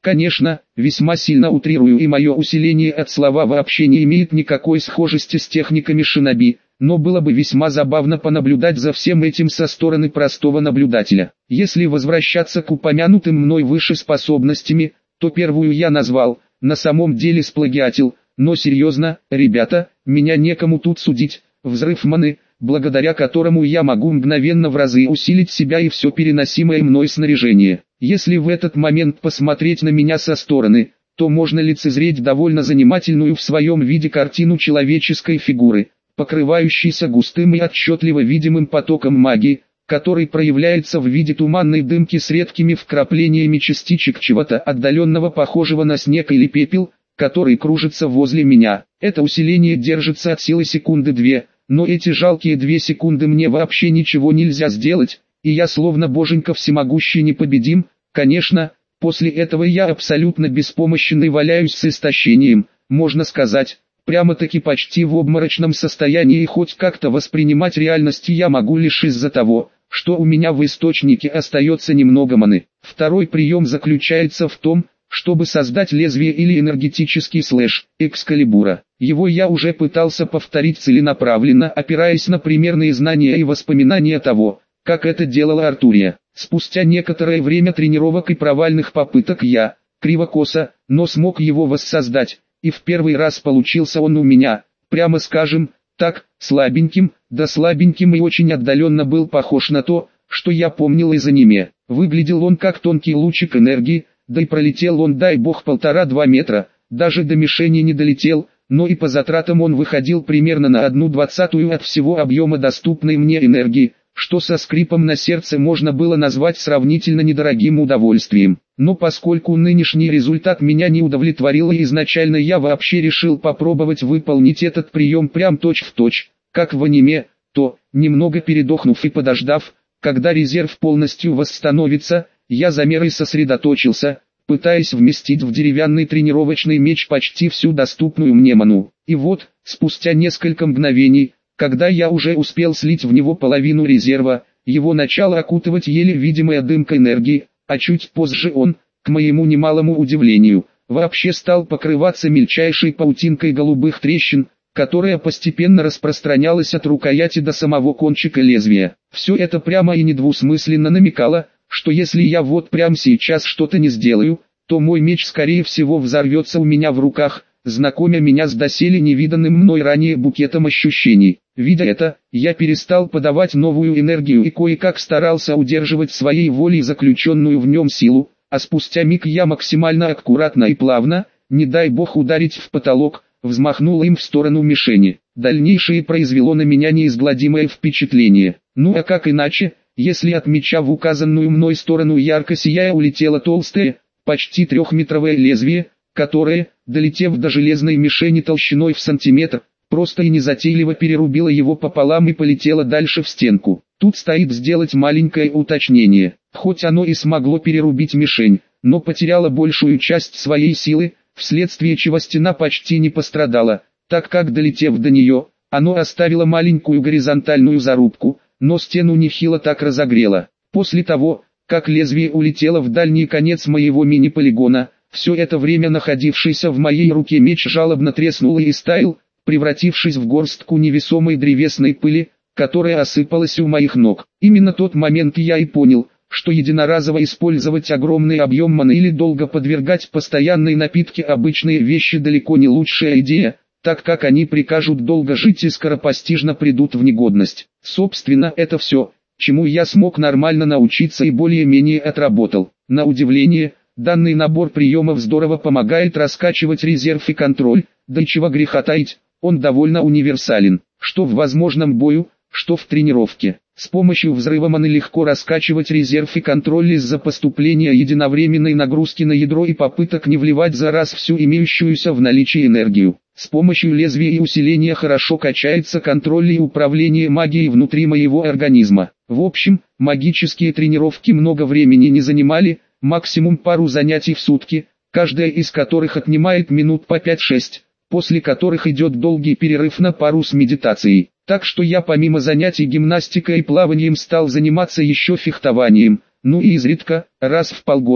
Конечно, весьма сильно утрирую, и мое усиление от слова вообще не имеет никакой схожести с техниками шиноби, но было бы весьма забавно понаблюдать за всем этим со стороны простого наблюдателя. Если возвращаться к упомянутым мной выше способностями, то первую я назвал, на самом деле сплагиатил, но серьезно, ребята, меня некому тут судить, взрыв маны, благодаря которому я могу мгновенно в разы усилить себя и все переносимое мной снаряжение. Если в этот момент посмотреть на меня со стороны, то можно лицезреть довольно занимательную в своем виде картину человеческой фигуры, покрывающейся густым и отчетливо видимым потоком магии, который проявляется в виде туманной дымки с редкими вкраплениями частичек чего-то отдаленного, похожего на снег или пепел, который кружится возле меня. Это усиление держится от силы секунды 2, но эти жалкие 2 секунды мне вообще ничего нельзя сделать, и я словно боженька всемогущий непобедим. Конечно, после этого я абсолютно беспомощен и валяюсь с истощением, можно сказать, прямо-таки почти в обморочном состоянии, и хоть как-то воспринимать реальность я могу лишь из-за того, что у меня в источнике остается немного маны. Второй прием заключается в том, чтобы создать лезвие или энергетический слэш Экскалибура. Его я уже пытался повторить целенаправленно, опираясь на примерные знания и воспоминания того, как это делала Артурия. Спустя некоторое время тренировок и провальных попыток я, криво-косо, но смог его воссоздать, и в первый раз получился он у меня, прямо скажем, так, слабеньким, да слабеньким, и очень отдаленно был похож на то, что я помнил из аниме. Выглядел он как тонкий лучик энергии, да и пролетел он, дай бог, 1,5–2 метра, даже до мишени не долетел, но и по затратам он выходил примерно на 1/20 от всего объема доступной мне энергии, что со скрипом на сердце можно было назвать сравнительно недорогим удовольствием. Но поскольку нынешний результат меня не удовлетворил, и изначально я вообще решил попробовать выполнить этот прием прям точь-в-точь, как в аниме, то, немного передохнув и подождав, когда резерв полностью восстановится, я замер и сосредоточился, пытаясь вместить в деревянный тренировочный меч почти всю доступную мне ману. И вот, спустя несколько мгновений, когда я уже успел слить в него половину резерва, его начало окутывать еле видимая дымка энергии, а чуть позже он, к моему немалому удивлению, вообще стал покрываться мельчайшей паутинкой голубых трещин, которая постепенно распространялась от рукояти до самого кончика лезвия. Все это прямо и недвусмысленно намекало, что если я вот прямо сейчас что-то не сделаю, то мой меч скорее всего взорвется у меня в руках, знакомя меня с доселе невиданным мной ранее букетом ощущений. Видя это, я перестал подавать новую энергию и кое-как старался удерживать своей волей заключенную в нем силу, а спустя миг я максимально аккуратно и плавно, не дай бог ударить в потолок, взмахнул им в сторону мишени. Дальнейшее произвело на меня неизгладимое впечатление. Ну а как иначе, если от меча в указанную мной сторону ярко сияя улетело толстое, почти 3-метровое лезвие, которое, долетев до железной мишени толщиной в сантиметр, просто и незатейливо перерубило его пополам и полетело дальше в стенку. Тут стоит сделать маленькое уточнение. Хоть оно и смогло перерубить мишень, но потеряло большую часть своей силы, вследствие чего стена почти не пострадала, так как, долетев до нее, оно оставило маленькую горизонтальную зарубку, но стену нехило так разогрело. После того, как лезвие улетело в дальний конец моего мини-полигона, все это время находившийся в моей руке меч жалобно треснул и истаял, превратившись в горстку невесомой древесной пыли, которая осыпалась у моих ног. Именно тот момент я и понял, что единоразово использовать огромный объем маны или долго подвергать постоянной напитке обычные вещи далеко не лучшая идея, так как они прикажут долго жить и скоропостижно придут в негодность. Собственно, это все, чему я смог нормально научиться и более-менее отработал. На удивление, данный набор приемов здорово помогает раскачивать резерв и контроль, да и чего греха таить, он довольно универсален, что в возможном бою, что в тренировке. С помощью взрыва маны легко раскачивать резерв и контроль из-за поступления единовременной нагрузки на ядро и попыток не вливать за раз всю имеющуюся в наличии энергию. С помощью лезвия и усиления хорошо качается контроль и управление магией внутри моего организма. В общем, магические тренировки много времени не занимали, максимум пару занятий в сутки, каждая из которых отнимает минут по 5-6, после которых идет долгий перерыв на пару с медитацией. Так что я помимо занятий гимнастикой и плаванием стал заниматься еще фехтованием, ну и изредка, раз в полгода,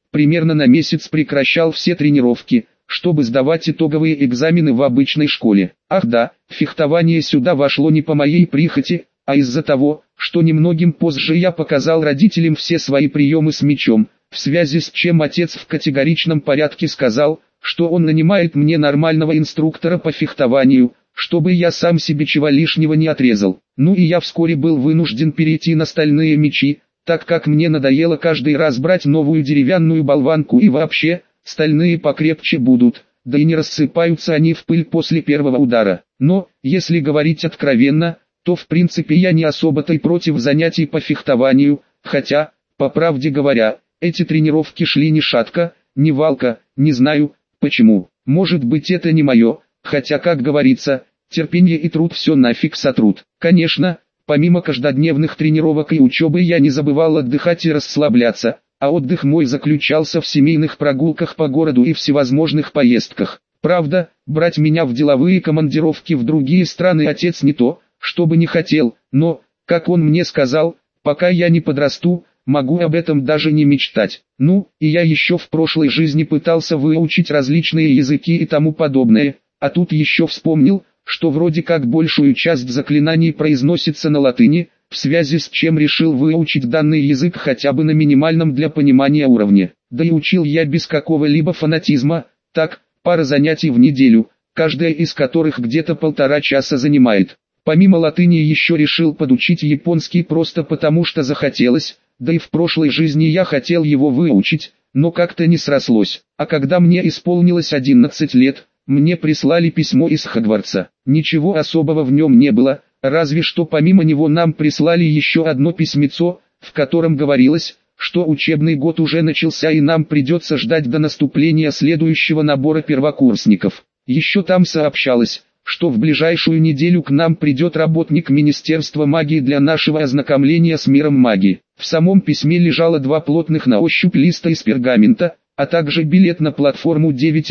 примерно на месяц прекращал все тренировки, чтобы сдавать итоговые экзамены в обычной школе. Ах да, фехтование сюда вошло не по моей прихоти, а из-за того, что немногим позже я показал родителям все свои приемы с мечом, в связи с чем отец в категоричном порядке сказал, что он нанимает мне нормального инструктора по фехтованию, чтобы я сам себе чего лишнего не отрезал. Ну и я вскоре был вынужден перейти на стальные мечи, так как мне надоело каждый раз брать новую деревянную болванку и вообще, стальные покрепче будут, да и не рассыпаются они в пыль после первого удара. Но, если говорить откровенно, то в принципе я не особо-то и против занятий по фехтованию, хотя, по правде говоря, эти тренировки шли ни шатко, ни валко, не знаю, почему. Может быть это не мое, хотя как говорится, терпение и труд все нафиг сотрут. Конечно, помимо каждодневных тренировок и учебы я не забывал отдыхать и расслабляться, а отдых мой заключался в семейных прогулках по городу и всевозможных поездках. Правда, брать меня в деловые командировки в другие страны отец не то, чтобы не хотел, но, как он мне сказал, пока я не подрасту, могу об этом даже не мечтать. Ну, и я еще в прошлой жизни пытался выучить различные языки и тому подобное, а тут еще вспомнил, что вроде как большую часть заклинаний произносится на латыни, в связи с чем решил выучить данный язык хотя бы на минимальном для понимания уровне. Да и учил я без какого-либо фанатизма, так, пара занятий в неделю, каждая из которых где-то 1,5 часа занимает. Помимо латыни еще решил подучить японский просто потому что захотелось, да и в прошлой жизни я хотел его выучить, но как-то не срослось. А когда мне исполнилось 11 лет, мне прислали письмо из Хогвартса. Ничего особого в нем не было, разве что помимо него нам прислали еще одно письмецо, в котором говорилось, что учебный год уже начался и нам придется ждать до наступления следующего набора первокурсников. Еще там сообщалось, что в ближайшую неделю к нам придет работник Министерства магии для нашего ознакомления с миром магии. В самом письме лежало 2 плотных на ощупь листа из пергамента, а также билет на платформу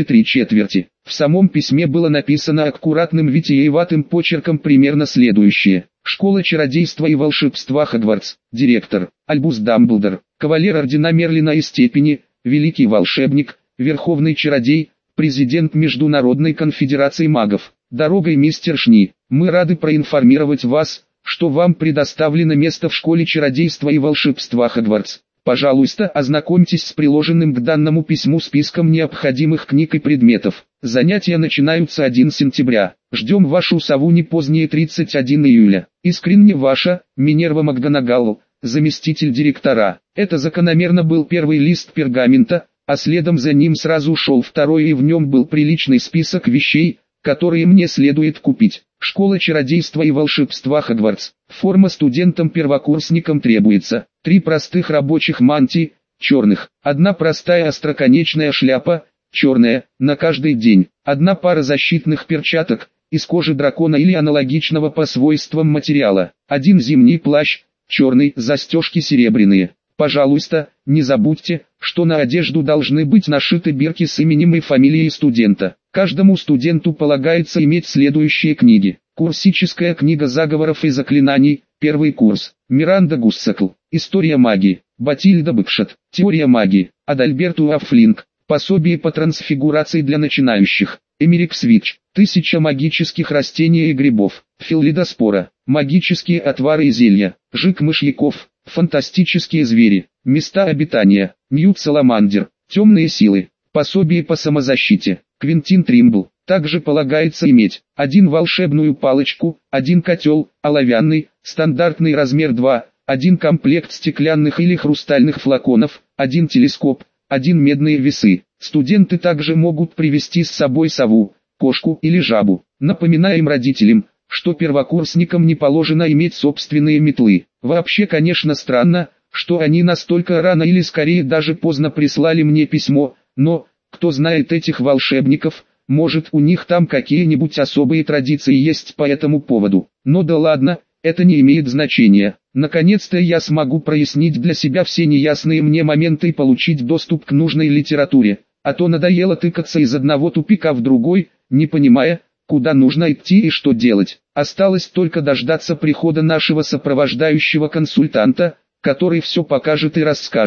9,3/4. В самом письме было написано аккуратным витиеватым почерком примерно следующее. Школа чародейства и волшебства Хогвартс, директор, Альбус Дамблдор, кавалер ордена Мерлина и степени, великий волшебник, верховный чародей, президент Международной конфедерации магов. Дорогой мистер Шни, мы рады проинформировать вас, что вам предоставлено место в школе чародейства и волшебства Хогвартс. Пожалуйста, ознакомьтесь с приложенным к данному письму списком необходимых книг и предметов. Занятия начинаются 1 сентября. Ждем вашу сову не позднее 31 июля. Искренне ваша, Минерва МакГонагалл, заместитель директора. Это закономерно был первый лист пергамента, а следом за ним сразу шел второй, и в нем был приличный список вещей, которые мне следует купить. Школа чародейства и волшебства Хогвартс. Форма студентам-первокурсникам требуется. 3 простых рабочих мантии, черных. 1 простая остроконечная шляпа, черная, на каждый день. 1 пара защитных перчаток, из кожи дракона или аналогичного по свойствам материала. 1 зимний плащ, черный, застежки серебряные. Пожалуйста, не забудьте, что на одежду должны быть нашиты бирки с именем и фамилией студента. Каждому студенту полагается иметь следующие книги. Курсическая книга заговоров и заклинаний, 1 курс. Миранда Гуссакл, История магии. Батильда Бэкшот, Теория магии. Адальберт Уафлинг, Пособие по трансфигурации для начинающих. Эмерик Свитч, 1000 магических растений и грибов. Филлидоспора, магические отвары и зелья. Жик мышьяков, фантастические звери. Места обитания. Ньют Саламандер, темные силы. Пособие по самозащите. Квентин Тримбл. Также полагается иметь 1 волшебную палочку, 1 котел, оловянный, стандартный размер 2, 1 комплект стеклянных или хрустальных флаконов, 1 телескоп, 1 медные весы. Студенты также могут привезти с собой сову, кошку или жабу. Напоминаем родителям, что первокурсникам не положено иметь собственные метлы. Вообще, конечно, странно, что они настолько рано или скорее даже поздно прислали мне письмо, но, кто знает этих волшебников, может у них там какие-нибудь особые традиции есть по этому поводу. Но да ладно, это не имеет значения. Наконец-то я смогу прояснить для себя все неясные мне моменты и получить доступ к нужной литературе, а то надоело тыкаться из одного тупика в другой, не понимая, куда нужно идти и что делать. Осталось только дождаться прихода нашего сопровождающего консультанта, который все покажет и расскажет.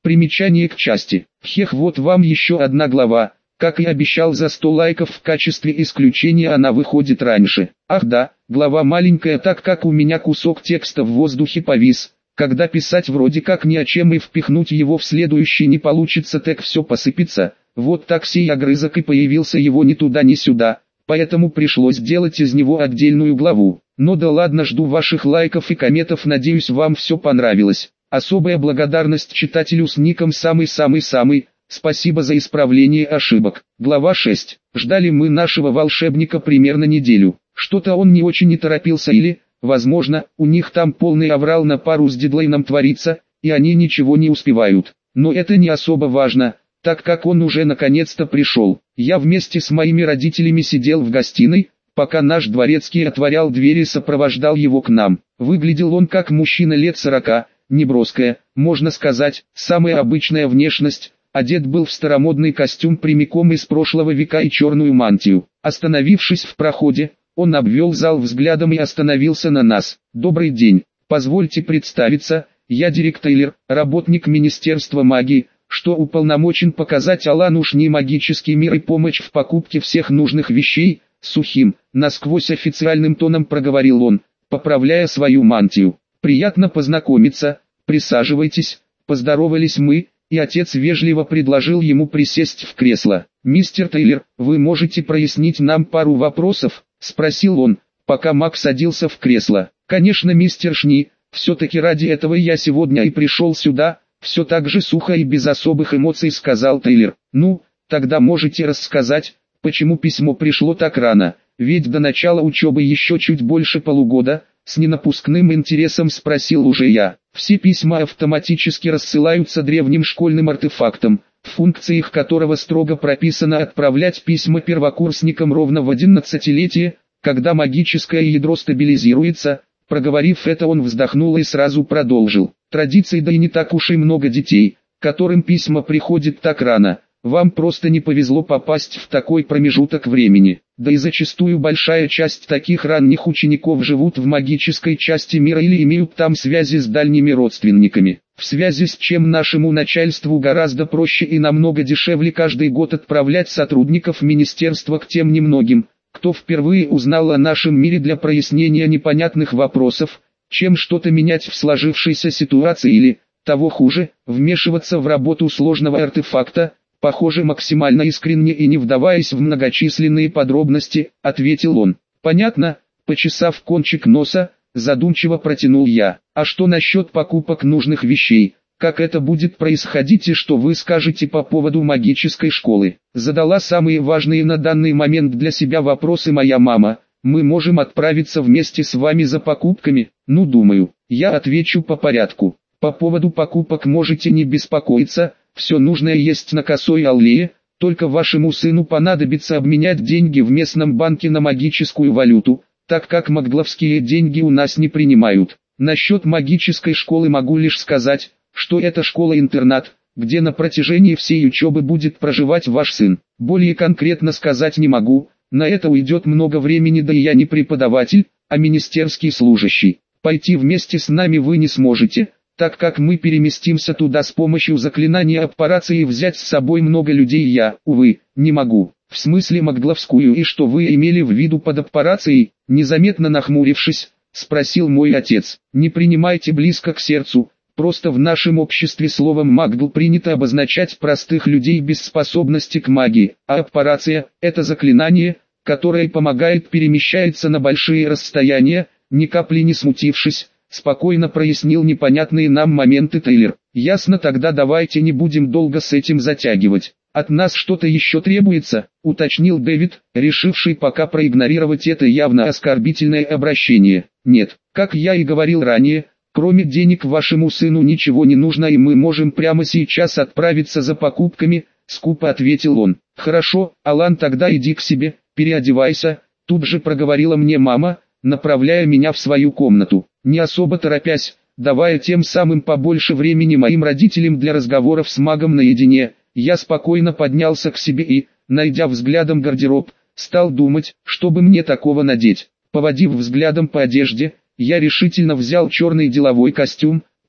Примечание к части. Хех, вот вам еще одна глава. Как и обещал, за 100 лайков в качестве исключения она выходит раньше. Ах да, глава маленькая, так как у меня кусок текста в воздухе повис. Когда писать вроде как ни о чем и впихнуть его в следующий не получится, так все посыпется. Вот так сей огрызок и появился, его ни туда ни сюда. Поэтому пришлось делать из него отдельную главу. Но да ладно, жду ваших лайков и комментов, надеюсь, вам все понравилось. Особая благодарность читателю с ником самый-самый-самый. Спасибо за исправление ошибок. Глава 6. Ждали мы нашего волшебника примерно неделю. Что-то он не очень не торопился, или, возможно, у них там полный аврал на пару с дедлайном творится, и они ничего не успевают. Но это не особо важно, так как он уже наконец-то пришел. Я вместе с моими родителями сидел в гостиной, пока наш дворецкий отворял двери и сопровождал его к нам. Выглядел он как мужчина лет 40, неброская, можно сказать, самая обычная внешность. Одет был в старомодный костюм прямиком из прошлого века и черную мантию. Остановившись в проходе, он обвел зал взглядом и остановился на нас. «Добрый день, позвольте представиться, я Дерек Тейлор, работник Министерства магии, что уполномочен показать Алану Шни магический мир и помочь в покупке всех нужных вещей», сухим, насквозь официальным тоном проговорил он, поправляя свою мантию. «Приятно познакомиться, присаживайтесь», поздоровались мы, и отец вежливо предложил ему присесть в кресло. «Мистер Тейлор, вы можете прояснить нам пару вопросов?» — спросил он, пока Мак садился в кресло. «Конечно, мистер Шни, все-таки ради этого я сегодня и пришел сюда», — все так же сухо и без особых эмоций сказал Тейлор. «Ну, тогда можете рассказать, почему письмо пришло так рано, ведь до начала учебы еще чуть больше полугода», — с ненапускным интересом спросил уже я. «Все письма автоматически рассылаются древним школьным артефактом, в функциях которого строго прописано отправлять письма первокурсникам ровно в 11-летие, когда магическое ядро стабилизируется». Проговорив это, он вздохнул и сразу продолжил. «Традиций, да и не так уж и много детей, которым письма приходят так рано. Вам просто не повезло попасть в такой промежуток времени. Да и зачастую большая часть таких ранних учеников живут в магической части мира или имеют там связи с дальними родственниками. В связи с чем нашему начальству гораздо проще и намного дешевле каждый год отправлять сотрудников министерства к тем немногим, кто впервые узнал о нашем мире для прояснения непонятных вопросов, чем что-то менять в сложившейся ситуации или, того хуже, вмешиваться в работу сложного артефакта». «Похоже, максимально искренне и не вдаваясь в многочисленные подробности», — ответил он. «Понятно», — почесав кончик носа, задумчиво протянул я. «А что насчет покупок нужных вещей? Как это будет происходить и что вы скажете по поводу магической школы?» Задала самые важные на данный момент для себя вопросы моя мама. «Мы можем отправиться вместе с вами за покупками?» «Ну, думаю, я отвечу по порядку. По поводу покупок можете не беспокоиться. Все нужное есть на Косой Аллее, только вашему сыну понадобится обменять деньги в местном банке на магическую валюту, так как магловские деньги у нас не принимают. Насчет магической школы могу лишь сказать, что это школа-интернат, где на протяжении всей учебы будет проживать ваш сын. Более конкретно сказать не могу, на это уйдет много времени, да и я не преподаватель, а министерский служащий. Пойти вместе с нами вы не сможете, так как мы переместимся туда с помощью заклинания аппарации, и взять с собой много людей я, увы, не могу». «В смысле магловскую, и что вы имели в виду под аппарацией?» Незаметно нахмурившись, спросил мой отец. «Не принимайте близко к сердцу, просто в нашем обществе словом «магл» принято обозначать простых людей без способности к магии, а аппарация – это заклинание, которое помогает перемещаться на большие расстояния», ни капли не смутившись, спокойно прояснил непонятные нам моменты Тейлор. «Ясно, тогда давайте не будем долго с этим затягивать. От нас что-то еще требуется», — уточнил Дэвид, решивший пока проигнорировать это явно оскорбительное обращение. «Нет, как я и говорил ранее, кроме денег вашему сыну ничего не нужно, и мы можем прямо сейчас отправиться за покупками», — скупо ответил он. «Хорошо, Алан, тогда иди к себе, переодевайся», — тут же проговорила мне мама, направляя меня в свою комнату. Не особо торопясь, давая тем самым побольше времени моим родителям для разговоров с магом наедине, я спокойно поднялся к себе и, найдя взглядом гардероб, стал думать, чтобы мне такого надеть. Поводив взглядом по одежде, я решительно взял черный деловой костюм,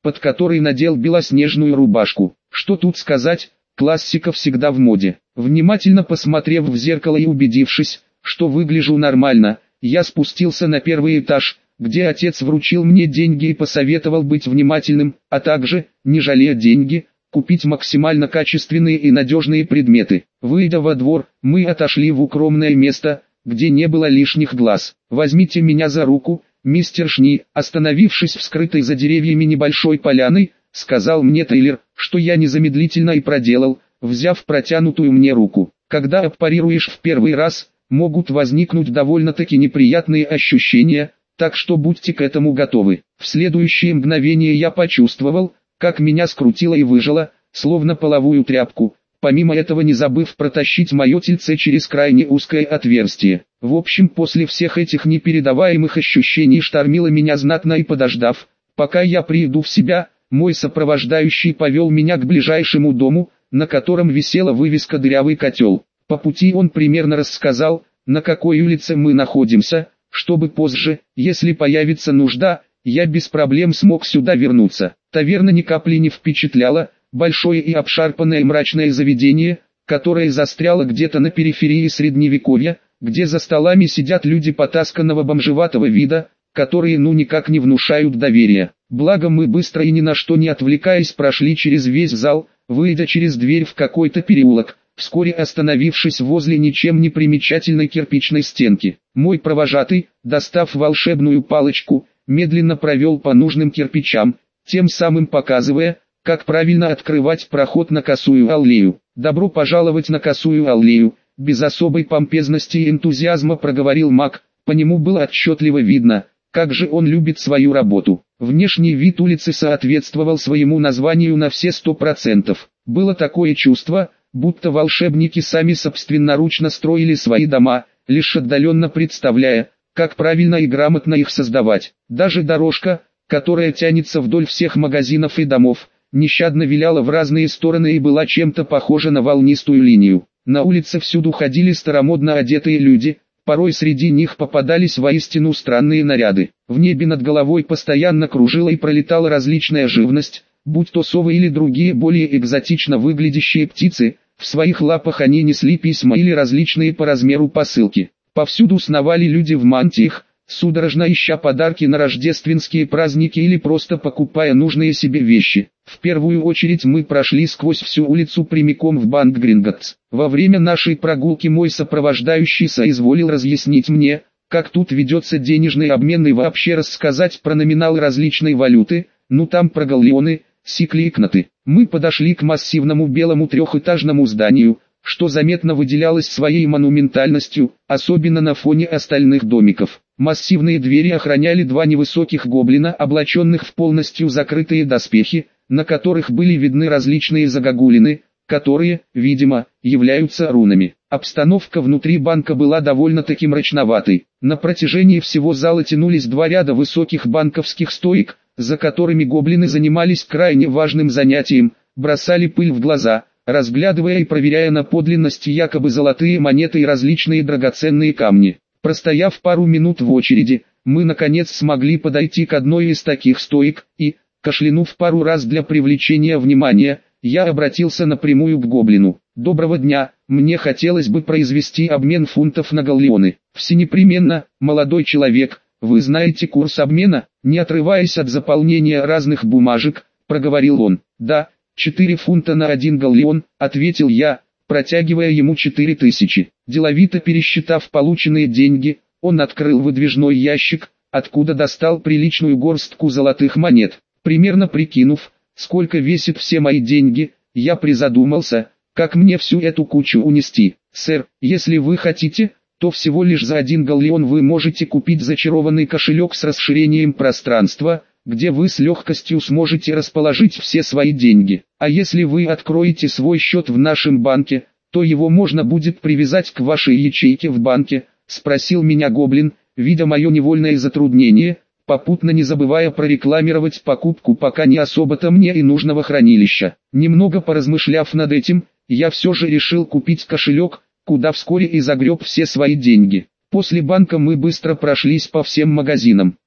под который надел белоснежную рубашку. Что тут сказать, классика всегда в моде. Внимательно посмотрев в зеркало и убедившись, что выгляжу нормально, я спустился на первый этаж, где отец вручил мне деньги и посоветовал быть внимательным, а также, не жалея деньги, купить максимально качественные и надежные предметы. Выйдя во двор, мы отошли в укромное место, где не было лишних глаз. «Возьмите меня за руку, мистер Шни», остановившись в скрытой за деревьями небольшой поляной, сказал мне Тейлор, что я незамедлительно и проделал, взяв протянутую мне руку. Когда аппарируешь в первый раз, могут возникнуть довольно-таки неприятные ощущения, так что будьте к этому готовы. В следующее мгновение я почувствовал, как меня скрутило и выжило, словно половую тряпку, помимо этого не забыв протащить мое тельце через крайне узкое отверстие. В общем, после всех этих непередаваемых ощущений штормило меня знатно, и подождав, пока я приду в себя, мой сопровождающий повел меня к ближайшему дому, на котором висела вывеска «Дырявый котел». По пути он примерно рассказал, на какой улице мы находимся, чтобы позже, если появится нужда, я без проблем смог сюда вернуться. Таверна ни капли не впечатляла, большое и обшарпанное мрачное заведение, которое застряло где-то на периферии средневековья, где за столами сидят люди потасканного бомжеватого вида, которые ну никак не внушают доверия. Благо мы быстро и ни на что не отвлекаясь прошли через весь зал, выйдя через дверь в какой-то переулок, вскоре остановившись возле ничем не примечательной кирпичной стенки. Мой провожатый, достав волшебную палочку, медленно провел по нужным кирпичам, тем самым показывая, как правильно открывать проход на Косую аллею. «Добро пожаловать на Косую аллею», без особой помпезности и энтузиазма проговорил маг, по нему было отчетливо видно, как же он любит свою работу. Внешний вид улицы соответствовал своему названию на все 100%. Было такое чувство, будто волшебники сами собственноручно строили свои дома, лишь отдаленно представляя, как правильно и грамотно их создавать. Даже дорожка, которая тянется вдоль всех магазинов и домов, нещадно виляла в разные стороны и была чем-то похожа на волнистую линию. На улице всюду ходили старомодно одетые люди, порой среди них попадались воистину странные наряды. В небе над головой постоянно кружила и пролетала различная живность, будь то совы или другие более экзотично выглядящие птицы, в своих лапах они несли письма или различные по размеру посылки. Повсюду сновали люди в мантиях, судорожно ища подарки на рождественские праздники или просто покупая нужные себе вещи. В первую очередь мы прошли сквозь всю улицу прямиком в банк Гринготтс. Во время нашей прогулки мой сопровождающий соизволил разъяснить мне, как тут ведется денежный обмен и вообще рассказать про номиналы различной валюты, ну там про галлеоны, сикли и кноты. Мы подошли к массивному белому трехэтажному зданию, что заметно выделялось своей монументальностью, особенно на фоне остальных домиков. Массивные двери охраняли два невысоких гоблина, облаченных в полностью закрытые доспехи, на которых были видны различные загогулины, которые, видимо, являются рунами. Обстановка внутри банка была довольно-таки мрачноватой. На протяжении всего зала тянулись два ряда высоких банковских стоек, за которыми гоблины занимались крайне важным занятием, бросали пыль в глаза, разглядывая и проверяя на подлинность якобы золотые монеты и различные драгоценные камни. Простояв пару минут в очереди, мы наконец смогли подойти к одной из таких стоек, и, кашлянув пару раз для привлечения внимания, я обратился напрямую к гоблину. «Доброго дня, мне хотелось бы произвести обмен фунтов на галлеоны». «Всенепременно, молодой человек, вы знаете курс обмена?» Не отрываясь от заполнения разных бумажек, проговорил он. «Да, 4 фунта на 1 галлеон», ответил я, протягивая ему 4000. Деловито пересчитав полученные деньги, он открыл выдвижной ящик, откуда достал приличную горстку золотых монет. Примерно прикинув, сколько весит все мои деньги, я призадумался, как мне всю эту кучу унести. «Сэр, если вы хотите, то всего лишь за 1 галлеон вы можете купить зачарованный кошелек с расширением пространства, где вы с легкостью сможете расположить все свои деньги. А если вы откроете свой счет в нашем банке, то его можно будет привязать к вашей ячейке в банке», спросил меня гоблин, видя мое невольное затруднение, попутно не забывая прорекламировать покупку пока не особо-то мне и нужного хранилища. Немного поразмышляв над этим, я все же решил купить кошелек, куда вскоре и загреб все свои деньги. После банка мы быстро прошлись по всем магазинам.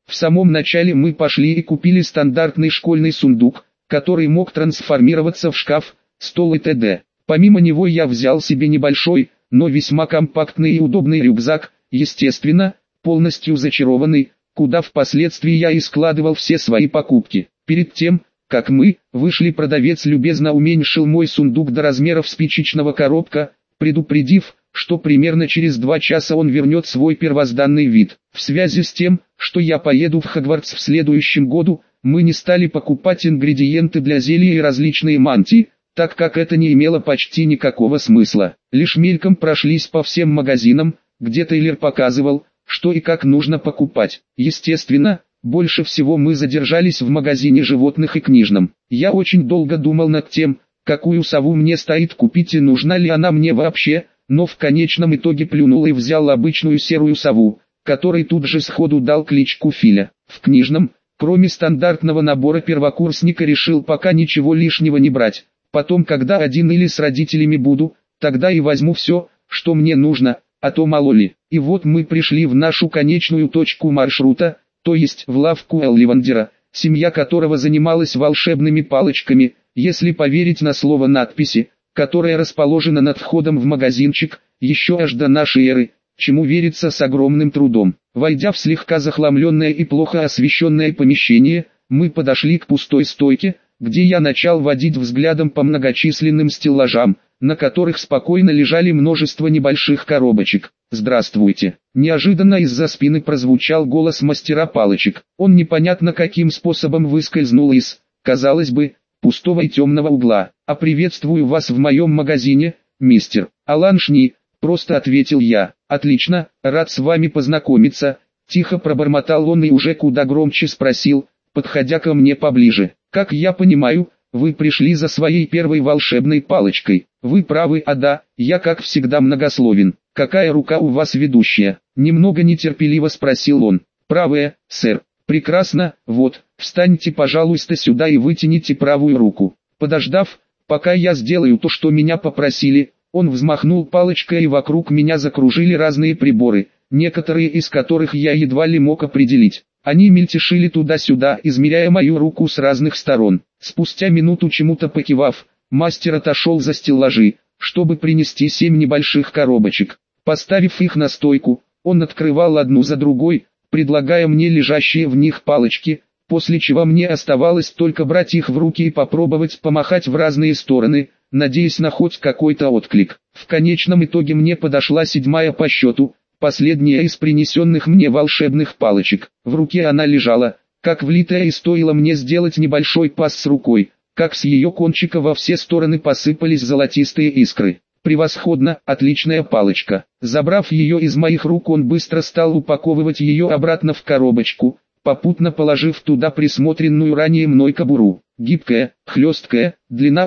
В самом начале мы пошли и купили стандартный школьный сундук, который мог трансформироваться в шкаф, стол и т.д. Помимо него я взял себе небольшой, но весьма компактный и удобный рюкзак, естественно, полностью зачарованный, куда впоследствии я и складывал все свои покупки. Перед тем, как мы вышли, продавец любезно уменьшил мой сундук до размеров спичечного коробка, предупредив, что примерно через 2 часа он вернет свой первозданный вид. В связи с тем, что я поеду в Хогвартс в следующем году, мы не стали покупать ингредиенты для зелья и различные мантии, так как это не имело почти никакого смысла. Лишь мельком прошлись по всем магазинам, где Тейлор показывал, что и как нужно покупать. Естественно, больше всего мы задержались в магазине животных и книжном. Я очень долго думал над тем, какую сову мне стоит купить и нужна ли она мне вообще, но в конечном итоге плюнул и взял обычную серую сову, которой тут же сходу дал кличку Филя. В книжном, кроме стандартного набора первокурсника, решил пока ничего лишнего не брать. Потом, когда один или с родителями буду, тогда и возьму все, что мне нужно, а то мало ли. И вот мы пришли в нашу конечную точку маршрута, то есть в лавку Олливандера, семья которого занималась волшебными палочками, если поверить на слово надписи, которая расположена над входом в магазинчик, еще аж до нашей эры, чему верится с огромным трудом. Войдя в слегка захламленное и плохо освещенное помещение, мы подошли к пустой стойке, где я начал водить взглядом по многочисленным стеллажам, на которых спокойно лежали множество небольших коробочек. «Здравствуйте!» Неожиданно из-за спины прозвучал голос мастера палочек. Он непонятно каким способом выскользнул из, казалось бы, пустого и темного угла. «А приветствую вас в моем магазине, мистер Алан Шни», — просто ответил я. «Отлично, рад с вами познакомиться», — тихо пробормотал он и уже куда громче спросил, подходя ко мне поближе. «Как я понимаю, вы пришли за своей первой волшебной палочкой?» «Вы правы, да, я как всегда многословен. Какая рука у вас ведущая?» Немного нетерпеливо спросил он. «Правая, сэр». «Прекрасно, вот, встаньте, пожалуйста, сюда и вытяните правую руку». Подождав, пока я сделаю то, что меня попросили, он взмахнул палочкой, и вокруг меня закружили разные приборы, некоторые из которых я едва ли мог определить. Они мельтешили туда-сюда, измеряя мою руку с разных сторон. Спустя минуту, чему-то покивав, мастер отошел за стеллажи, чтобы принести 7 небольших коробочек. Поставив их на стойку, он открывал одну за другой, предлагая мне лежащие в них палочки, после чего мне оставалось только брать их в руки и попробовать помахать в разные стороны, надеясь на хоть какой-то отклик. В конечном итоге мне подошла 7-я по счету, последняя из принесенных мне волшебных палочек. В руке она лежала, как влитая, и стоило мне сделать небольшой пас с рукой, как с ее кончика во все стороны посыпались золотистые искры. «Превосходно, отличная палочка». Забрав ее из моих рук, он быстро стал упаковывать ее обратно в коробочку, попутно положив туда присмотренную ранее мной кобуру. Гибкая, хлесткая, длина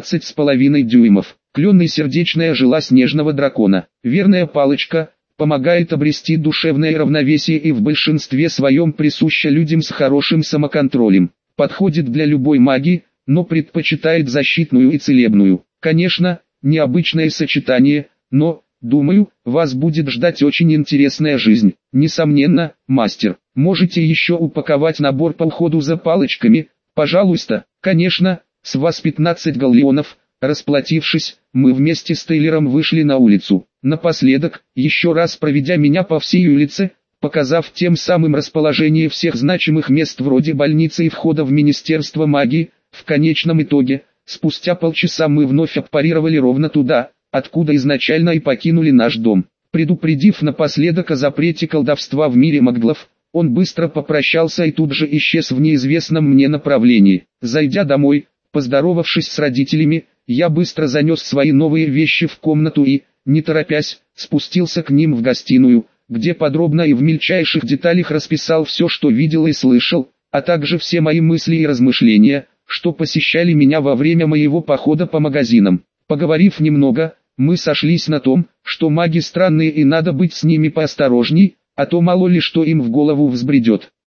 11,5 дюймов. Клен и сердечная жила снежного дракона. Верная палочка, помогает обрести душевное равновесие и в большинстве своем присуща людям с хорошим самоконтролем. Подходит для любой магии, но предпочитает защитную и целебную. Конечно, необычное сочетание, но, думаю, вас будет ждать очень интересная жизнь. Несомненно, мастер, можете еще упаковать набор по уходу за палочками, пожалуйста. Конечно, с вас 15 галлеонов. Расплатившись, мы вместе с Тейлором вышли на улицу. Напоследок, еще раз проведя меня по всей улице, показав тем самым расположение всех значимых мест вроде больницы и входа в Министерство магии, в конечном итоге, спустя полчаса мы вновь отпарировали ровно туда, откуда изначально и покинули наш дом. Предупредив напоследок о запрете колдовства в мире маглов, он быстро попрощался и тут же исчез в неизвестном мне направлении. Зайдя домой, поздоровавшись с родителями, я быстро занес свои новые вещи в комнату и, не торопясь, спустился к ним в гостиную, где подробно и в мельчайших деталях расписал все, что видел и слышал, а также все мои мысли и размышления, что посещали меня во время моего похода по магазинам. Поговорив немного, мы сошлись на том, что маги странные и надо быть с ними поосторожней, а то мало ли что им в голову взбредет.